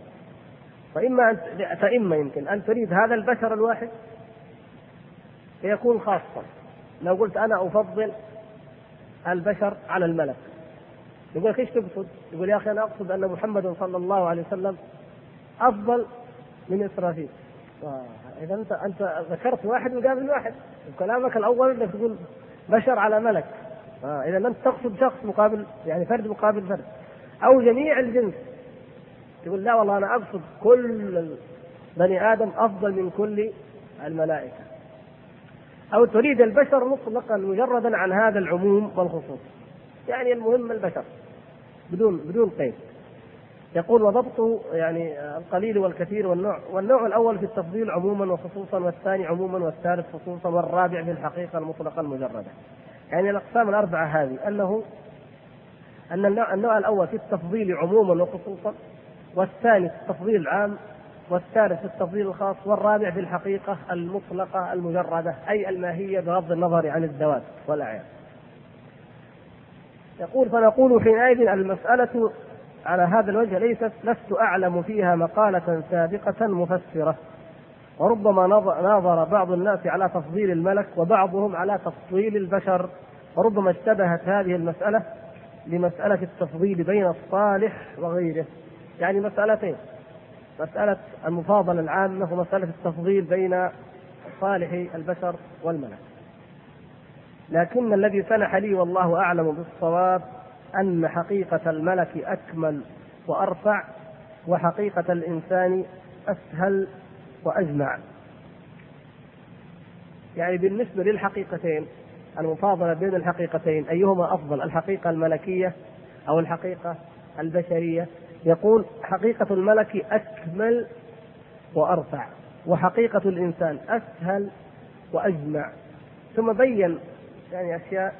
Speaker 1: فإما يمكن أن تريد هذا البشر الواحد فيكون خاصا. لو قلت أنا أفضل البشر على الملك، يقول ايش تقصد؟ يقول يا أخي أنا أقصد أن محمد صلى الله عليه وسلم أفضل من إسرافيل. إذا أنت ذكرت واحد مقابل واحد، وكلامك الأول أنك تقول بشر على ملك. إذا أنت تقصد شخص مقابل، يعني فرد مقابل فرد، أو جميع الجنس. تقول لا والله أنا أقصد كل بني آدم أفضل من كل الملائكة. أو تريد البشر مطلقا مجردا عن هذا العموم والخصوص، يعني المهم البشر بدون قيد. يقول وضبطه يعني القليل والكثير والنوع الأول في التفضيل عموما وخصوصا، والثاني عموما، والثالث خصوصا، والرابع في الحقيقة المطلقة المجردة. يعني الأقسام الأربعة هذه أن النوع الأول في التفضيل عموما وخصوصا، والثاني في التفضيل العام، والثالث في التفضيل الخاص، والرابع في الحقيقة المطلقة المجردة أي الماهية بغض النظر عن الذوات والأعيان. يقول فنقول حينئذ المسألة على هذا الوجه لست أعلم فيها مقالة سابقة مفسرة، وربما ناظر بعض الناس على تفضيل الملك وبعضهم على تفضيل البشر، وربما اشتبهت هذه المسألة لمسألة التفضيل بين الصالح وغيره. يعني مسألتين، مسألة المفاضلة العامة ومسألة التفضيل بين صالح البشر والملك. لكن الذي سنح لي والله أعلم بالصواب أن حقيقة الملك أكمل وأرفع، وحقيقة الإنسان أسهل وأجمع. يعني بالنسبة للحقيقتين، المفاضلة بين الحقيقتين أيهما أفضل، الحقيقة الملكية أو الحقيقة البشرية؟ يقول حقيقة الملك أكمل وأرفع، وحقيقة الإنسان أسهل وأجمع. ثم بين يعني أشياء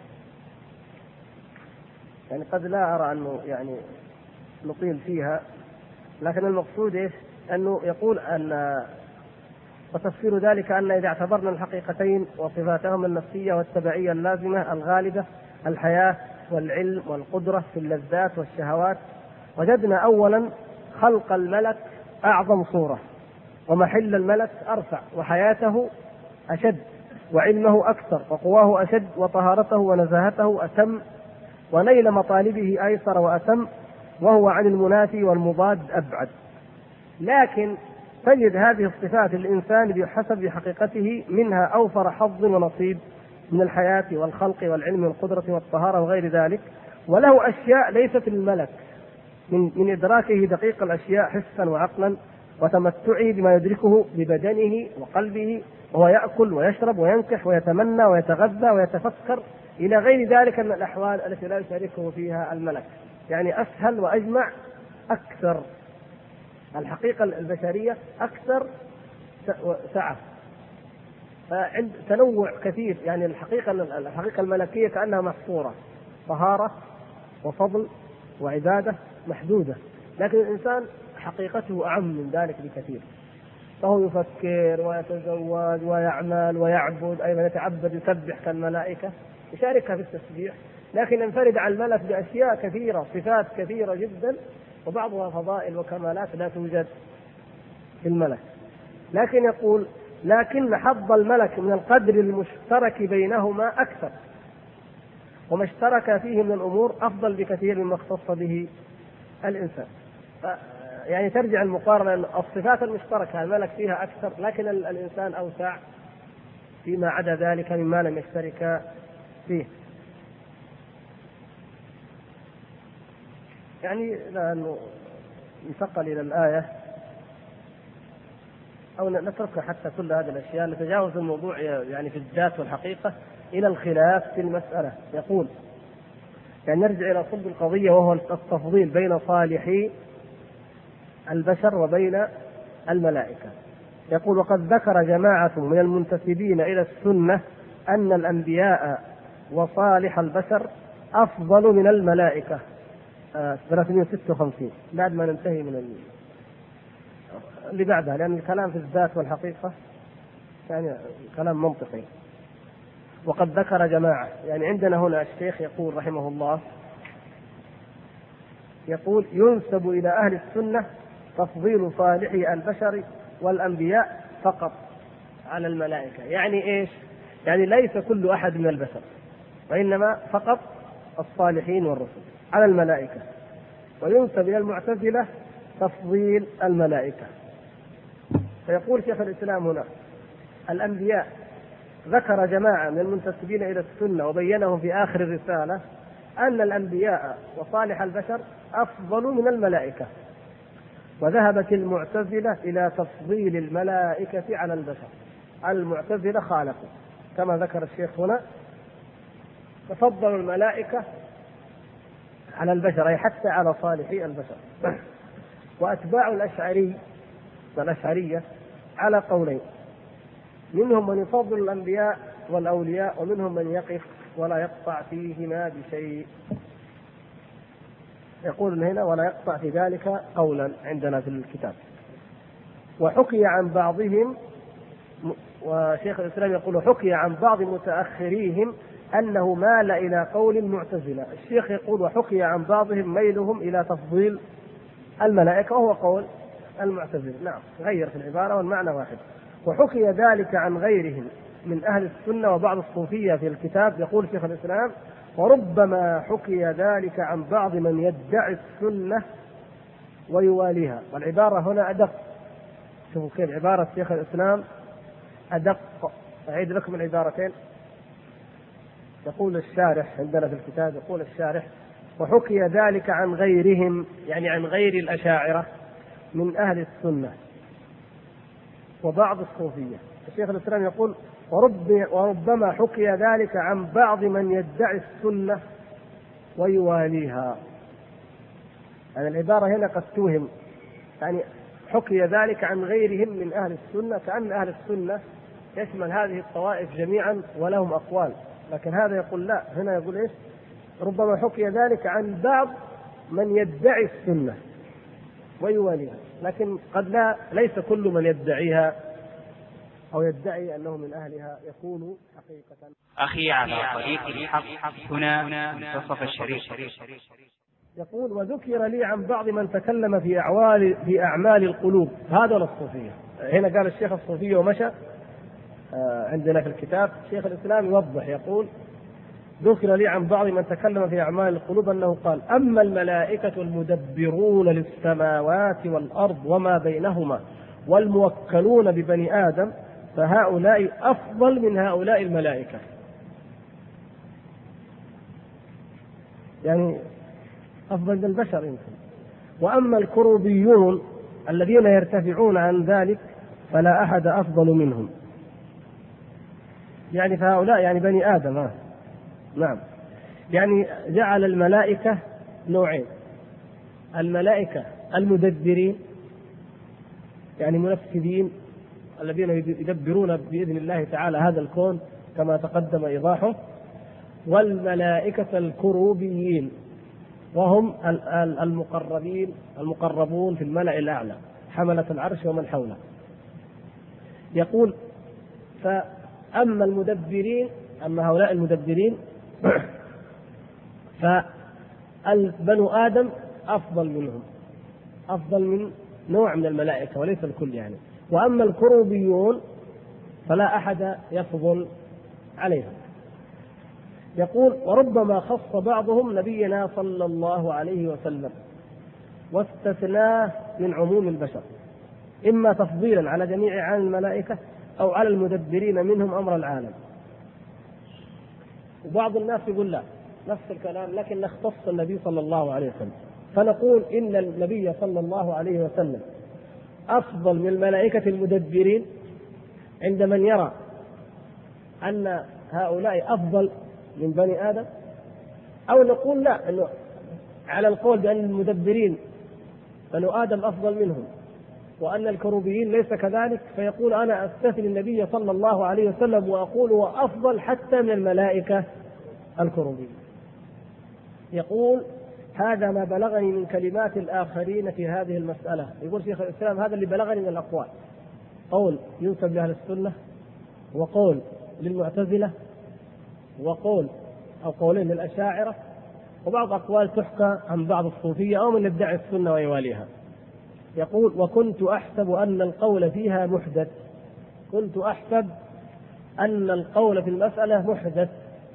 Speaker 1: يعني قد لا أرى أنه يعني نطيل فيها، لكن المقصود إيش؟ أنه يقول أن وتفسير ذلك أن إذا اعتبرنا الحقيقتين وصفاتهما النفسية والتبعية اللازمة الغالبة، الحياة والعلم والقدرة في اللذات والشهوات، وجدنا أولا خلق الملك أعظم صورة، ومحل الملك أرفع، وحياته أشد، وعلمه أكثر، وقواه أشد، وطهارته ونزاهته أتم، ونيل مطالبه أيسر وأتم، وهو عن المنافي والمضاد أبعد. لكن تجد هذه الصفات الإنسان بحسب حقيقته منها أوفر حظ ونصيب من الحياة والخلق والعلم والقدرة والطهارة وغير ذلك، وله أشياء ليست للملك من إدراكه دقيق الأشياء حسا وعقلا، وتمتعه بما يدركه ببدنه وقلبه، وهو يأكل ويشرب وينكح ويتمنى ويتغذى ويتفكر إلى غير ذلك من الأحوال التي لا يشاركه فيها الملك. يعني أسهل وأجمع أكثر. الحقيقة البشرية أكثر سعة، فعند تنوع كثير. يعني الحقيقة الملكية كأنها محصورة، طهارة وفضل وعبادة محدودة، لكن الإنسان حقيقته أعم من ذلك بكثير، فهو يفكر ويتزوج ويعمل ويعبد، أيضا يتعبد يسبح كالملائكة، يشاركها في التسبيح، لكن ينفرد عن الملك بأشياء كثيرة، صفات كثيرة جدا، وبعضها فضائل وكمالات لا توجد في الملك. لكن يقول لكن حظ الملك من القدر المشترك بينهما أكثر، وما اشترك فيه من الأمور أفضل بكثير مما اختص به الإنسان. يعني ترجع المقارنة أن الصفات المشتركة الملك فيها أكثر، لكن الإنسان أوسع فيما عدا ذلك مما لم يشترك فيه. يعني لأنه ينتقل إلى الآية أو نترك حتى كل هذه الأشياء، نتجاوز الموضوع يعني في الذات والحقيقة إلى الخلاف في المسألة. يقول يعني نرجع إلى صلب القضية، وهو التفضيل بين صالحي البشر وبين الملائكة. يقول وقد ذكر جماعة من المنتسبين إلى السنة أن الأنبياء وصالح البشر أفضل من الملائكة. 356 بعد ما ننتهي من اللي بعدها، لأن الكلام في الذات والحقيقة يعني كلام منطقي. وقد ذكر جماعة. يعني عندنا هنا الشيخ يقول رحمه الله، يقول ينسب إلى أهل السنة تفضيل صالحي البشر والأنبياء فقط على الملائكة. يعني إيش؟ يعني ليس كل أحد من البشر، وإنما فقط الصالحين والرسل على الملائكة. وينسب إلى المعتزلة تفضيل الملائكة. فيقول شيخ الإسلام هنا الأنبياء ذكر جماعة من المنتسبين إلى السنة وبينهم في آخر الرسالة أن الأنبياء وصالح البشر أفضل من الملائكة. وذهبت المعتزلة إلى تفضيل الملائكة على البشر. المعتزلة خالفوا كما ذكر الشيخ هنا، تفضلوا الملائكة على البشر أي حتى على صالحي البشر. وأتباع الأشعرية على قولين، منهم من يفضل الأنبياء والأولياء، ومنهم من يقف ولا يقطع فيهما بشيء. يقول هنا ولا يقطع في ذلك قولا عندنا في الكتاب. وحكي عن بعضهم، وشيخ الإسلام يقول حكي عن بعض متأخريهم أنه مال إلى قول المعتزلة. الشيخ يقول وحكي عن بعضهم ميلهم إلى تفضيل الملائكة وهو قول المعتزلة. نعم، غير في العبارة والمعنى واحد. وحكي ذلك عن غيرهم من أهل السنة وبعض الصوفية في الكتاب. يقول شيخ الإسلام وربما حكي ذلك عن بعض من يدعي السنة ويواليها. والعبارة هنا أدق. شوفوا كيف عبارة شيخ الإسلام أدق. أعيد لكم العبارتين. يقول الشارح عندنا في الكتاب، يقول الشارح وحكي ذلك عن غيرهم، يعني عن غير الأشاعرة من أهل السنة وبعض الصوفية. الشيخ الإسلام يقول وربما حكي ذلك عن بعض من يدعي السنة ويواليها. يعني العبارة هنا قد توهم، يعني حكي ذلك عن غيرهم من أهل السنة، كأن أهل السنة يشمل هذه الطوائف جميعا ولهم أقوال. لكن هذا يقول لا، هنا يقول إيش؟ ربما حكي ذلك عن بعض من يدعي السنة ويواليها، لكن قد ليس كل من يدعيها أو يدعي أنه من أهلها يكون حقيقة.
Speaker 2: أخي على طريق الحق هنا منتصف الشريف.
Speaker 1: يقول وذكر لي عن بعض من تكلم في أعمال القلوب. هذا الصوفية. هنا قال الشيخ الصوفية ومشى. عندنا في الكتاب شيخ الإسلام يوضح، يقول ذكر لي عن بعض من تكلم في أعمال القلوب أنه قال أما الملائكة المدبرون للسماوات والأرض وما بينهما والموكلون ببني آدم فهؤلاء أفضل من هؤلاء الملائكة. يعني أفضل من البشر يمكن. وأما الكروبيون الذين يرتفعون عن ذلك فلا أحد أفضل منهم. يعني فهؤلاء يعني بني آدم. نعم، يعني جعل الملائكة نوعين: الملائكة المدبرين يعني منفذين الذين يدبرون بإذن الله تعالى هذا الكون كما تقدم إيضاحه، والملائكة الكروبيين وهم المقربون في الملأ الأعلى حملة العرش ومن حوله. يقول فأما المدبرين، أما هؤلاء المدبرين فالبنو آدم أفضل منهم، أفضل من نوع من الملائكة وليس الكل يعني. وأما الكروبيون فلا أحد يفضل عليهم. يقول وربما خص بعضهم نبينا صلى الله عليه وسلم واستثناه من عموم البشر، إما تفضيلا على جميع عن الملائكة أو على المدبرين منهم أمر العالم. وبعض الناس يقول لا، نفس الكلام لكن نختص النبي صلى الله عليه وسلم، فنقول إن النبي صلى الله عليه وسلم أفضل من الملائكة المدبرين عند من يرى أن هؤلاء أفضل من بني آدم، أو نقول لا، أنه على القول بأن المدبرين بنو آدم أفضل منهم وأن الكروبيين ليس كذلك، فيقول أنا أستثني النبي صلى الله عليه وسلم وأقول هو أفضل حتى من الملائكة الكروبيين. يقول هذا ما بلغني من كلمات الآخرين في هذه المسألة. يقول شيخ الإسلام هذا اللي بلغني من الأقوال، قول ينسب لأهل السنة وقول للمعتزلة وقول أو قولين للأشاعرة، وبعض أقوال تحكى عن بعض الصوفية أو من يدعي السنة ويواليها. يقول: وكنت أحسب أن القول فيها محدث، كنت أحسب أن القول في المسألة محدث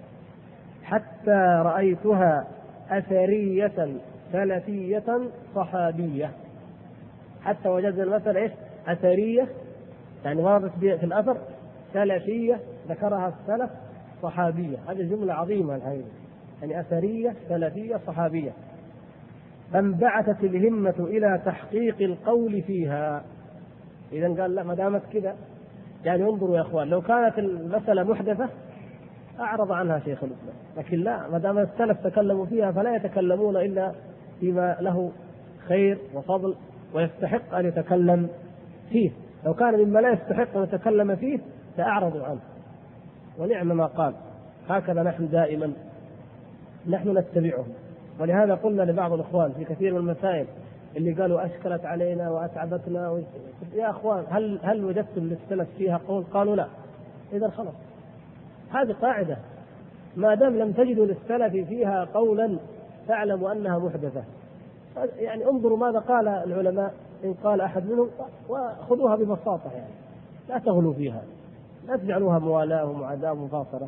Speaker 1: حتى رأيتها أثرية سلفية صحابية. حتى وجدنا المسألة إيش؟ أثرية، يعني وردت في الأثر، سلفية ذكرها السلف، صحابية. هذه جملة عظيمة الحقيقة، يعني أثرية سلفية صحابية. فانبعثت الهمة إلى تحقيق القول فيها. إذا قال لا، ما دامت كذا، يعني انظروا يا أخوان، لو كانت المسألة محدثة أعرض عنها شيخ الإسلام، لكن لا، ما دام السلف تكلموا فيها فلا يتكلمون إلا فيما له خير وفضل ويستحق أن يتكلم فيه. لو كان مما لا يستحق أن يتكلم فيه فأعرضوا عنه. ونعم ما قال. هكذا نحن دائما نحن نتبعه. ولهذا قلنا لبعض الإخوان في كثير من المسائل اللي قالوا أشكلت علينا وأتعبتنا، يا أخوان هل وجدتم للسلف فيها قول؟ قالوا لا. إذا خلاص، هذه قاعدة، ما دام لم تجدوا للسلف فيها قولا فاعلموا أنها محدثة. يعني انظروا ماذا قال العلماء، إن قال أحد منهم وخذوها ببساطة، يعني لا تغلوا فيها، لا تجعلوها موالاة ومعاداة ومفاصلة.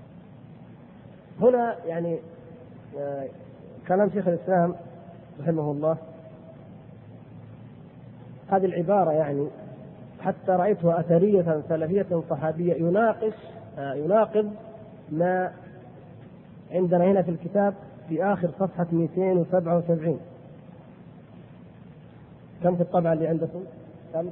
Speaker 1: هنا يعني كلام شيخ الإسلام رحمه الله، هذه العبارة يعني حتى رأيتها أثرية سلفية صحابية يناقض ما عندنا هنا في الكتاب في آخر صفحة 277. كم في الطبعة اللي عندكم؟ كم؟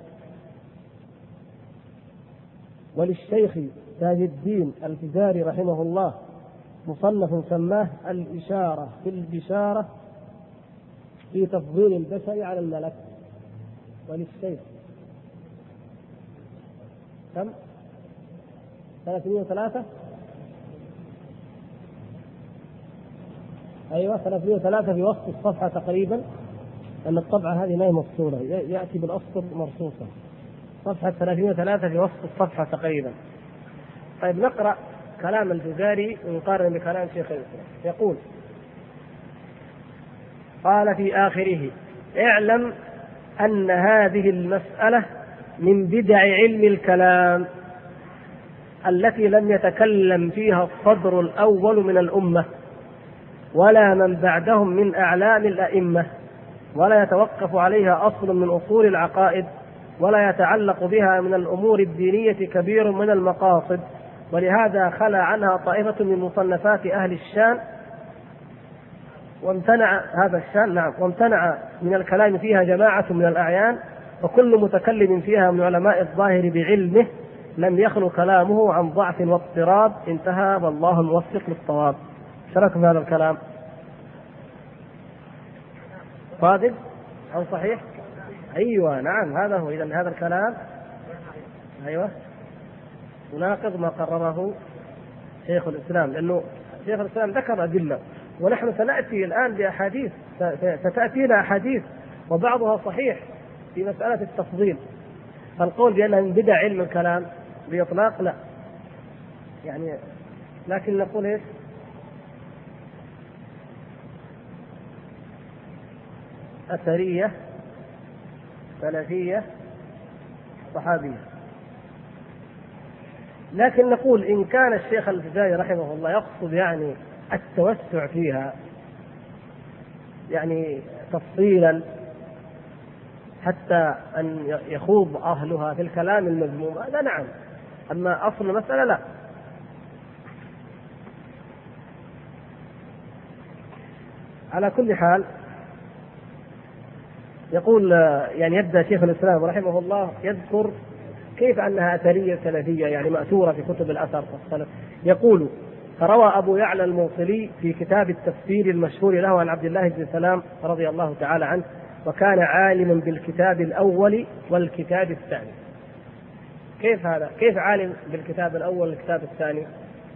Speaker 1: وللشيخ تاج الدين الفزاري رحمه الله مصنف سماه الإشارة في البشارة في تفضيل البشر على الملك. وللشيخ كم؟ 303. أيوة 303 في وسط الصفحة تقريبا، لأن الطبعة هذه ما هي مفصولة، يأتي بالأسطر مرصوصة. صفحة 303 في وسط الصفحة تقريبا. طيب نقرأ كلام الفزاري ونقارن بكلام شيخ الإسلام. يقول: قال في آخره: اعلم أن هذه المسألة من بدع علم الكلام التي لم يتكلم فيها الصدر الأول من الأمة ولا من بعدهم من أعلام الأئمة، ولا يتوقف عليها أصل من أصول العقائد، ولا يتعلق بها من الأمور الدينية كبير من المقاصد، ولهذا خلى عنها طائفة من مصنفات أهل الشام وامتنع من الكلام فيها جماعة من الأعيان، وكل متكلم فيها من علماء الظاهر بعلمه لم يخلو كلامه عن ضعف واضطراب. انتهى، والله الموفق للصواب. شرك في هذا الكلام صادق أو صحيح؟ أيوة نعم، هذا هو. إذن هذا الكلام أيوة يناقض ما قرره شيخ الإسلام، لأنه شيخ الإسلام ذكر أدلة، ونحن سنأتي الآن بأحاديث، ستأتينا أحاديث وبعضها صحيح في مسألة التفضيل. فالقول بأنها من بدع علم الكلام بإطلاق لا، يعني لكن نقول إيش؟ أثرية سلفية صحابية. لكن نقول إن كان الشيخ الفزاري رحمه الله يقصد يعني التوسع فيها، يعني تفصيلا حتى أن يخوض أهلها في الكلام المذموم، هذا نعم. أما أصل المسألة لا. على كل حال يقول يعني يبدأ شيخ الإسلام رحمه الله يذكر كيف أنها أثرية سلفية، يعني مأثورة في كتب الأثر والسلف. يقول: فروى أبو يعلى الموصلي في كتاب التفسير المشهور له عن عبد الله بن سلام رضي الله تعالى عنه، وكان عالما بالكتاب الأول والكتاب الثاني. كيف هذا؟ كيف عالم بالكتاب الأول والكتاب الثاني؟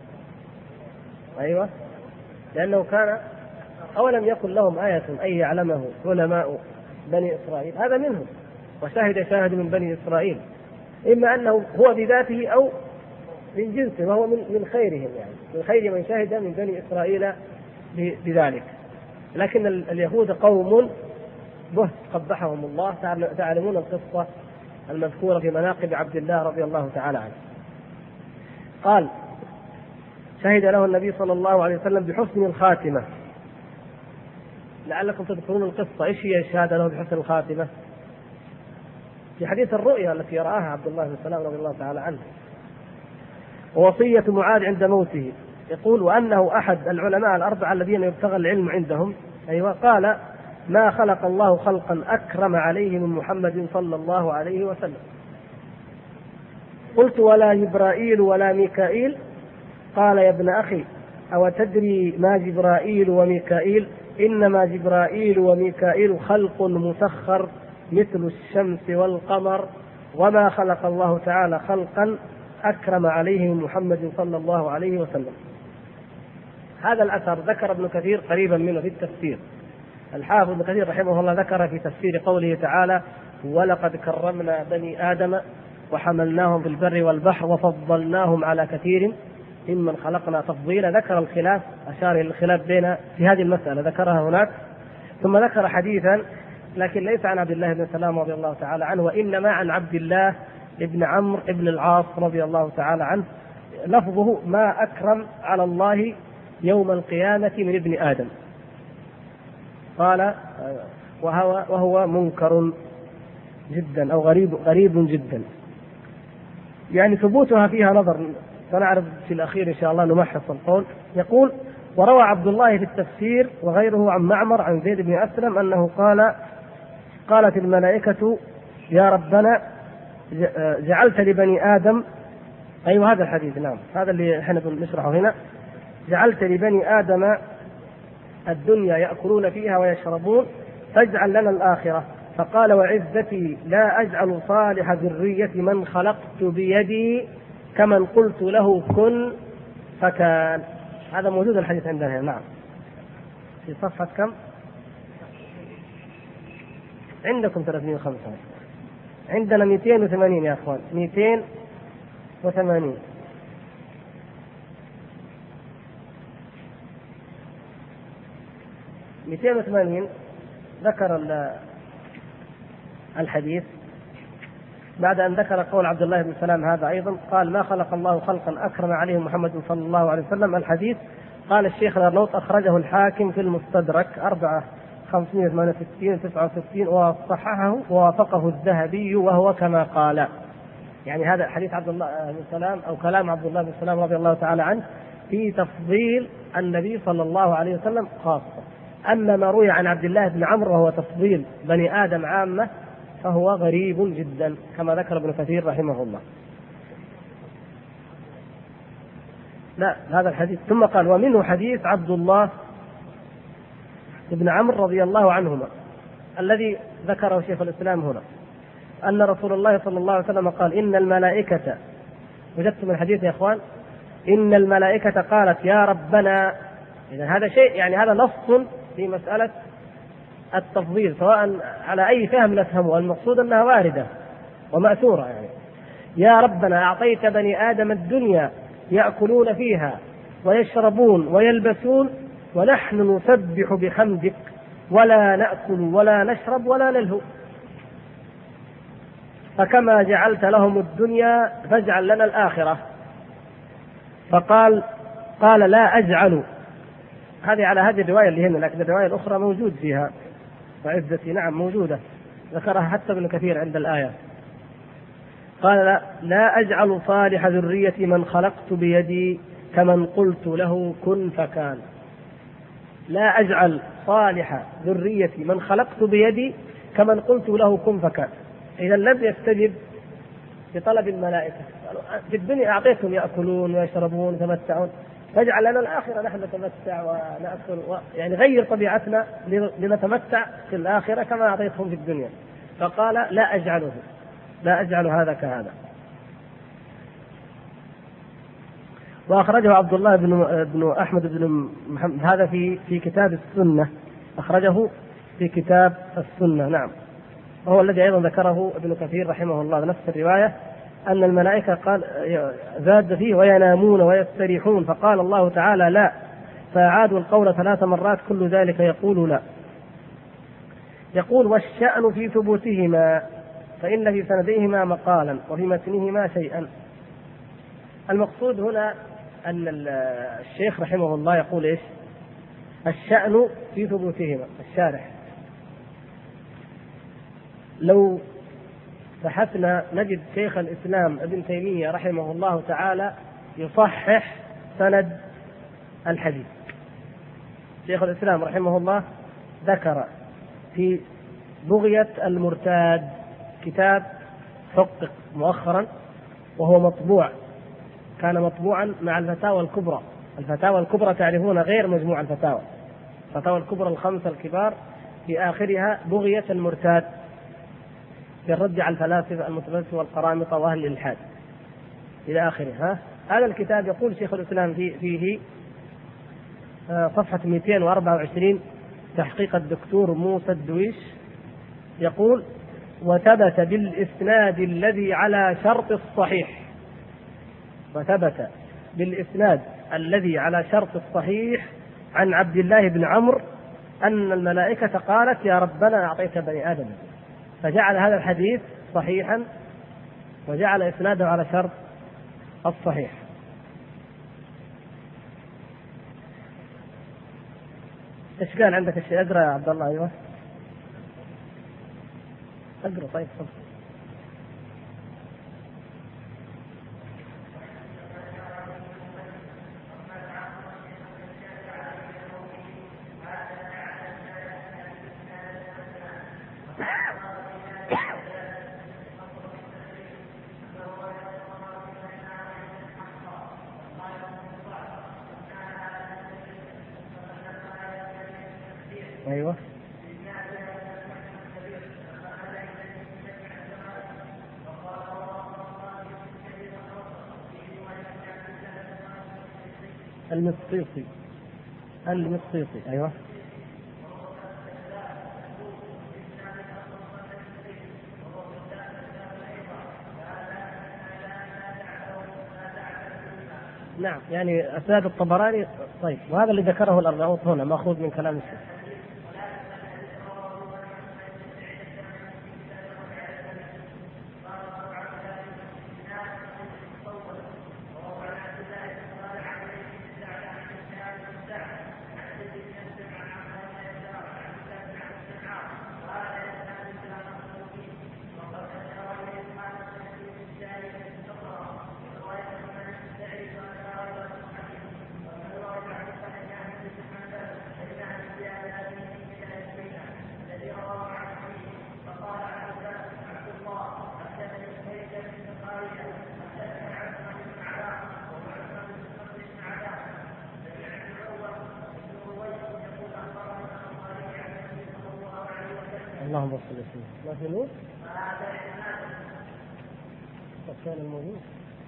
Speaker 1: أيوة، لأنه كان أولم يكن لهم آية أن يعلمه علماء بني إسرائيل، هذا منهم، وشاهد من بني إسرائيل، إما أنه هو بذاته أو من جنسه، وهو من خيرهم، يعني من خير من شهد من بني إسرائيل بذلك. لكن اليهود قوم بهت قبحهم الله. تعلمون القصة المذكورة في مناقب عبد الله رضي الله تعالى عنه. قال: شهد له النبي صلى الله عليه وسلم بحسن الخاتمة. لعلكم تذكرون القصة. ايش هي الشهادة له بحسن الخاتمة؟ في حديث الرؤيا التي رآها عبد الله بن سلام رضي الله تعالى عنه، ووصية معاذ عند موته. يقول: وأنه أحد العلماء الأربعة الذين يبتغى العلم عندهم. أيوة. قال: ما خلق الله خلقا أكرم عليه من محمد صلى الله عليه وسلم. قلت: ولا جبرائيل ولا ميكائيل؟ قال: يا ابن أخي، أو تدري ما جبرائيل وميكائيل؟ إنما جبرائيل وميكائيل خلق مسخر مثل الشمس والقمر، وما خلق الله تعالى خلقا أكرم عليه من محمد صلى الله عليه وسلم. هذا الأثر ذكر ابن كثير قريبا منه في التفسير. الحافظ ابن كثير رحمه الله ذكر في تفسير قوله تعالى: ولقد كرمنا بني آدم وحملناهم في البر والبحر وفضلناهم على كثير ممن خلقنا تفضيلا. ذكر الخلاف، أشار إلى الخلاف بين في هذه المسألة، ذكرها هناك. ثم ذكر حديثا لكن ليس عن عبد الله بن سلام رضي الله تعالى عنه، وإنما عن عبد الله بن عمرو بن العاص رضي الله تعالى عنه. لفظه: ما أكرم على الله يوم القيامة من ابن آدم. قال: وهو منكر جدا أو غريب جدا. يعني ثبوتها فيها نظر، سنعرف في الأخير إن شاء الله نمحص القول. يقول: وروى عبد الله في التفسير وغيره عن معمر عن زيد بن أسلم أنه قال: قالت الملائكة: يا ربنا جعلت لبني آدم. أيوة هذا الحديث، نعم هذا اللي احنا بنشرحه هنا. جعلت لبني آدم الدنيا يأكلون فيها ويشربون، فاجعل لنا الآخرة. فقال: وعزتي لا أجعل صالح ذرية من خلقت بيدي كمن قلت له كن فكان. هذا موجود الحديث عندنا. نعم. في صفحة كم؟ عندكم 305. عندنا 280 يا أخوان، 280. ذكر الحديث بعد أن ذكر قول عبد الله بن سلام هذا أيضا. قال: ما خلق الله خلقا أكرم عليه محمد صلى الله عليه وسلم. الحديث قال الشيخ الأرنوط: أخرجه الحاكم في المستدرك 4/568 69 وصححه ووافقه الذهبي وهو كما قال. يعني هذا حديث عبد الله بن سلام أو كلام عبد الله بن سلام رضي الله تعالى عنه في تفضيل النبي صلى الله عليه وسلم خاصة. أما ما روي عن عبد الله بن عمرو وهو تفضيل بني آدم عامة فهو غريب جدا كما ذكر ابن كثير رحمه الله. لا هذا الحديث. ثم قال: ومنه حديث عبد الله بن عمرو رضي الله عنهما الذي ذكره شيخ الإسلام هنا، أن رسول الله صلى الله عليه وسلم قال: إن الملائكة، وجدتم الحديث يا إخوان، إن الملائكة قالت: يا ربنا. إذا هذا شيء، يعني هذا نص في مسألة التفضيل، سواء على أي فهم نفهمه، المقصود أنها واردة ومأثورة. يعني: يا ربنا أعطيت بني آدم الدنيا يأكلون فيها ويشربون ويلبسون، ونحن نسبح بحمدك ولا نأكل ولا نشرب ولا نلهو، فكما جعلت لهم الدنيا فاجعل لنا الآخرة. قال: لا أجعل. هذه على هذه الرواية اللي هنا، لكن الرواية الأخرى موجود فيها وعزتي، نعم موجودة، ذكرها حتى ابن كثير عند الآية. قال: لا أجعل صالح ذرية من خلقت بيدي كمن قلت له كن فكان. لا أجعل صالح ذرية من خلقت بيدي كمن قلت له كن فكان. إذا لم يستجب بطلب الملائكة. في الدنيا أعطيتهم يأكلون ويشربون ويتمتعون، فاجعل لنا الآخرة نحن نتمتع ونأكل يعني غير طبيعتنا لنتمتع في الآخرة كما أعطيتهم في الدنيا. فقال: لا أجعله، لا أجعل هذا كهذا. وأخرجه عبد الله بن أحمد بن محمد، هذا في كتاب السنة، أخرجه في كتاب السنة. نعم، وهو الذي أيضا ذكره ابن كثير رحمه الله نفس الرواية أن الملائكة قال زاد فيه وينامون ويستريحون، فقال الله تعالى لا، فأعادوا القول 3 مرات كل ذلك يقول لا. يقول والشأن في ثبوتهما، فإن في سنديهما مقالا وفي متنهما شيئا. المقصود هنا أن الشيخ رحمه الله يقول إيش؟ الشأن في ثبوتهما. الشارح لو بحثنا نجد شيخ الإسلام ابن تيمية رحمه الله تعالى يصحح سند الحديث. شيخ الإسلام رحمه الله ذكر في بغية المرتاد كتاب حقق مؤخرا وهو مطبوع، كان مطبوعا مع الفتاوى الكبرى. الفتاوى الكبرى تعرفون غير مجموع الفتاوى، الفتاوى الكبرى ال5 الكبار في آخرها بغية المرتاد في الرد على الفلاسفة المتفلسفة والقرامطة وأهل الإلحاد إلى آخرها. هذا الكتاب يقول شيخ الإسلام فيه صفحة 224 تحقيق الدكتور موسى الدويش، يقول وثبت بالإسناد الذي على شرط الصحيح، وثبت بالإسناد الذي على شرط الصحيح عن عبد الله بن عمرو أن الملائكة قالت يا ربنا أعطيت بني آدم، فجعل هذا الحديث صحيحا وجعل إسناده على شرط الصحيح. ايش قال عندك الشيء؟ اقرا يا عبد الله. ايوه اقرا. طيب ايوه المصيصي ايوه نعم، يعني أسناد الطبراني. طيب وهذا اللي ذكره الأرناؤوط هنا مأخوذ من كلام الشيخ. اللهم صل وسلم. ما في نور كان الموجود.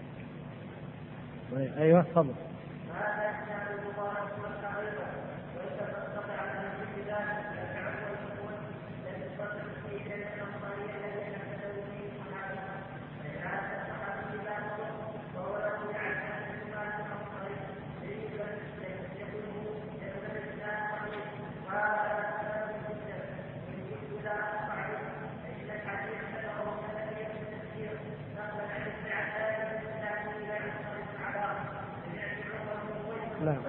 Speaker 1: ايوه تفضل. نعم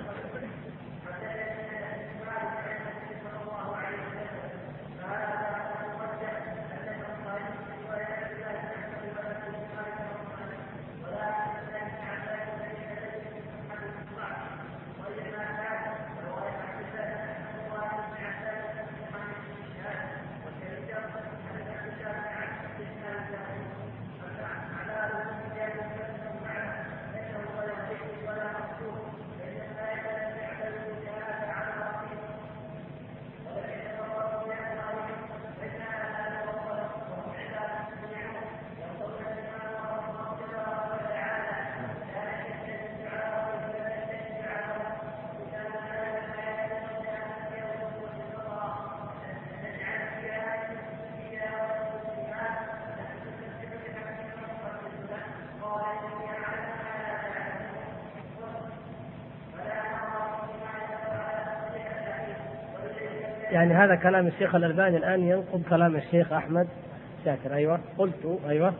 Speaker 1: يعني هذا كلام الشيخ الألباني الآن ينقض كلام الشيخ أحمد شاكر. أيوة قلت أيوة.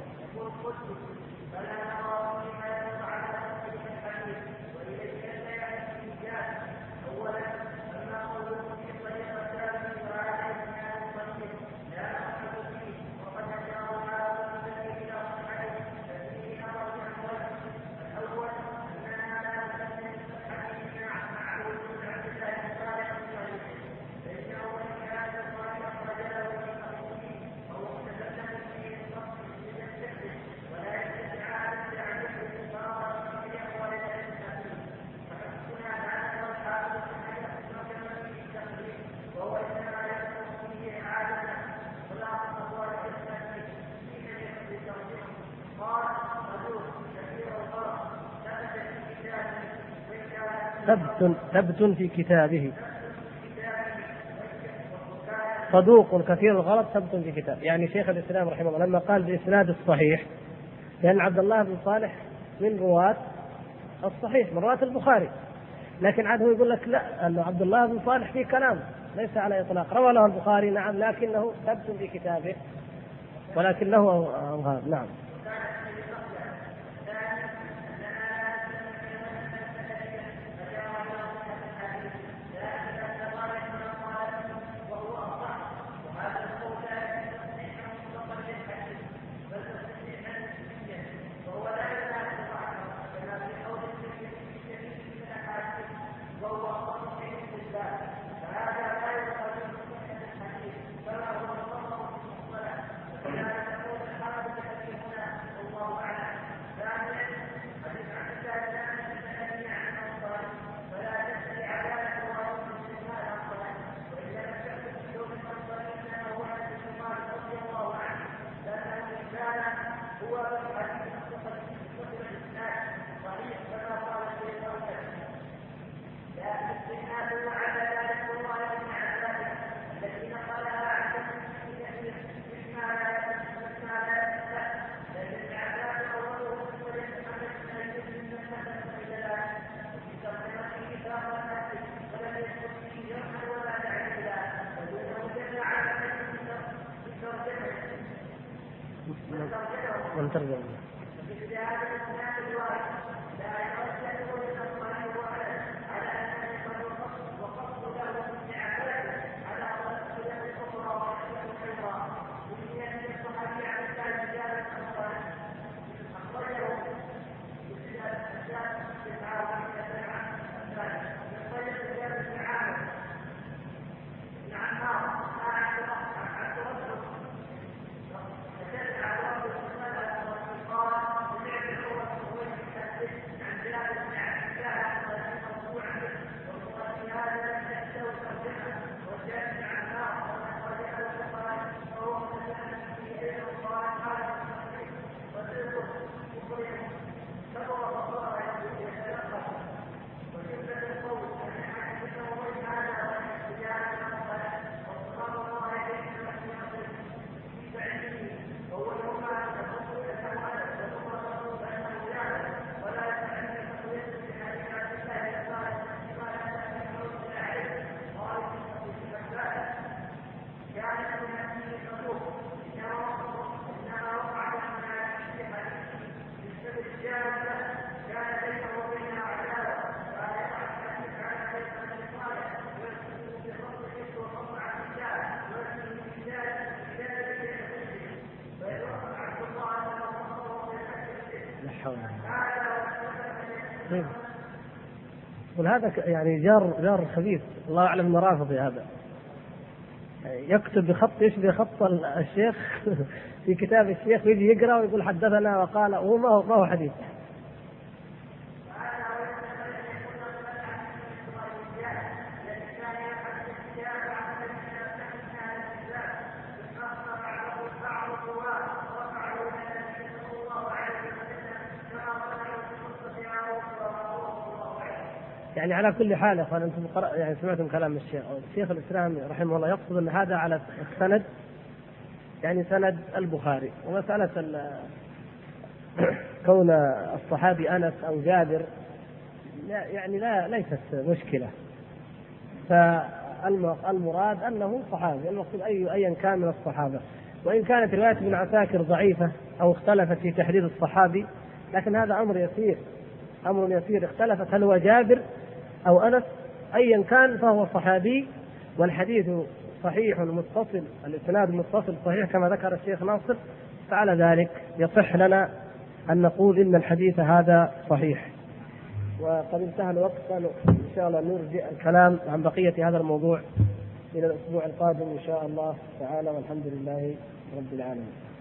Speaker 1: ثبت في كتابه، صدوق كثير الغلط ثبت في كتابه. يعني شيخ الإسلام رحمه الله لما قال بإسناد الصحيح، لأن عبد الله بن صالح من رواة الصحيح، من رواة البخاري، لكن عاد هو يقول لك لا، أن عبد الله بن صالح فيه كلام ليس على إطلاق، روى له البخاري نعم لكنه ثبت في كتابه ولكن له أوهام. نعم. وهذا يعني جار خبيث الله أعلم أنه رافضي، هذا يكتب بخط يشبه خط الشيخ في كتاب الشيخ ويجي يقرأ ويقول حدثنا وقال، وهو ما هو حديث. يعني على كل حال يا اخوان انتم يعني سمعتم كلام الشيخ الاسلام رحمه الله يقصد ان هذا على السند، يعني سند البخاري، ومساله كون الصحابي انس او جابر يعني ليست مشكله. المراد أنه صحابي، المقصود أيا كان من الصحابة. وإن كانت رواية ابن عساكر ضعيفة أو اختلفت في تحديد الصحابي، لكن هذا أمر يسير اختلفت هل هو جابر أو أنس، أيا كان فهو صحابي، والحديث صحيح متصل، الإسناد متصل صحيح كما ذكر الشيخ ناصر، فعلى ذلك يصح لنا أن نقول إن الحديث هذا صحيح. وقد انتهى الوقت، إن شاء الله نرجع الكلام عن بقية هذا الموضوع إلى الأسبوع القادم إن شاء الله تعالى، والحمد لله رب العالمين.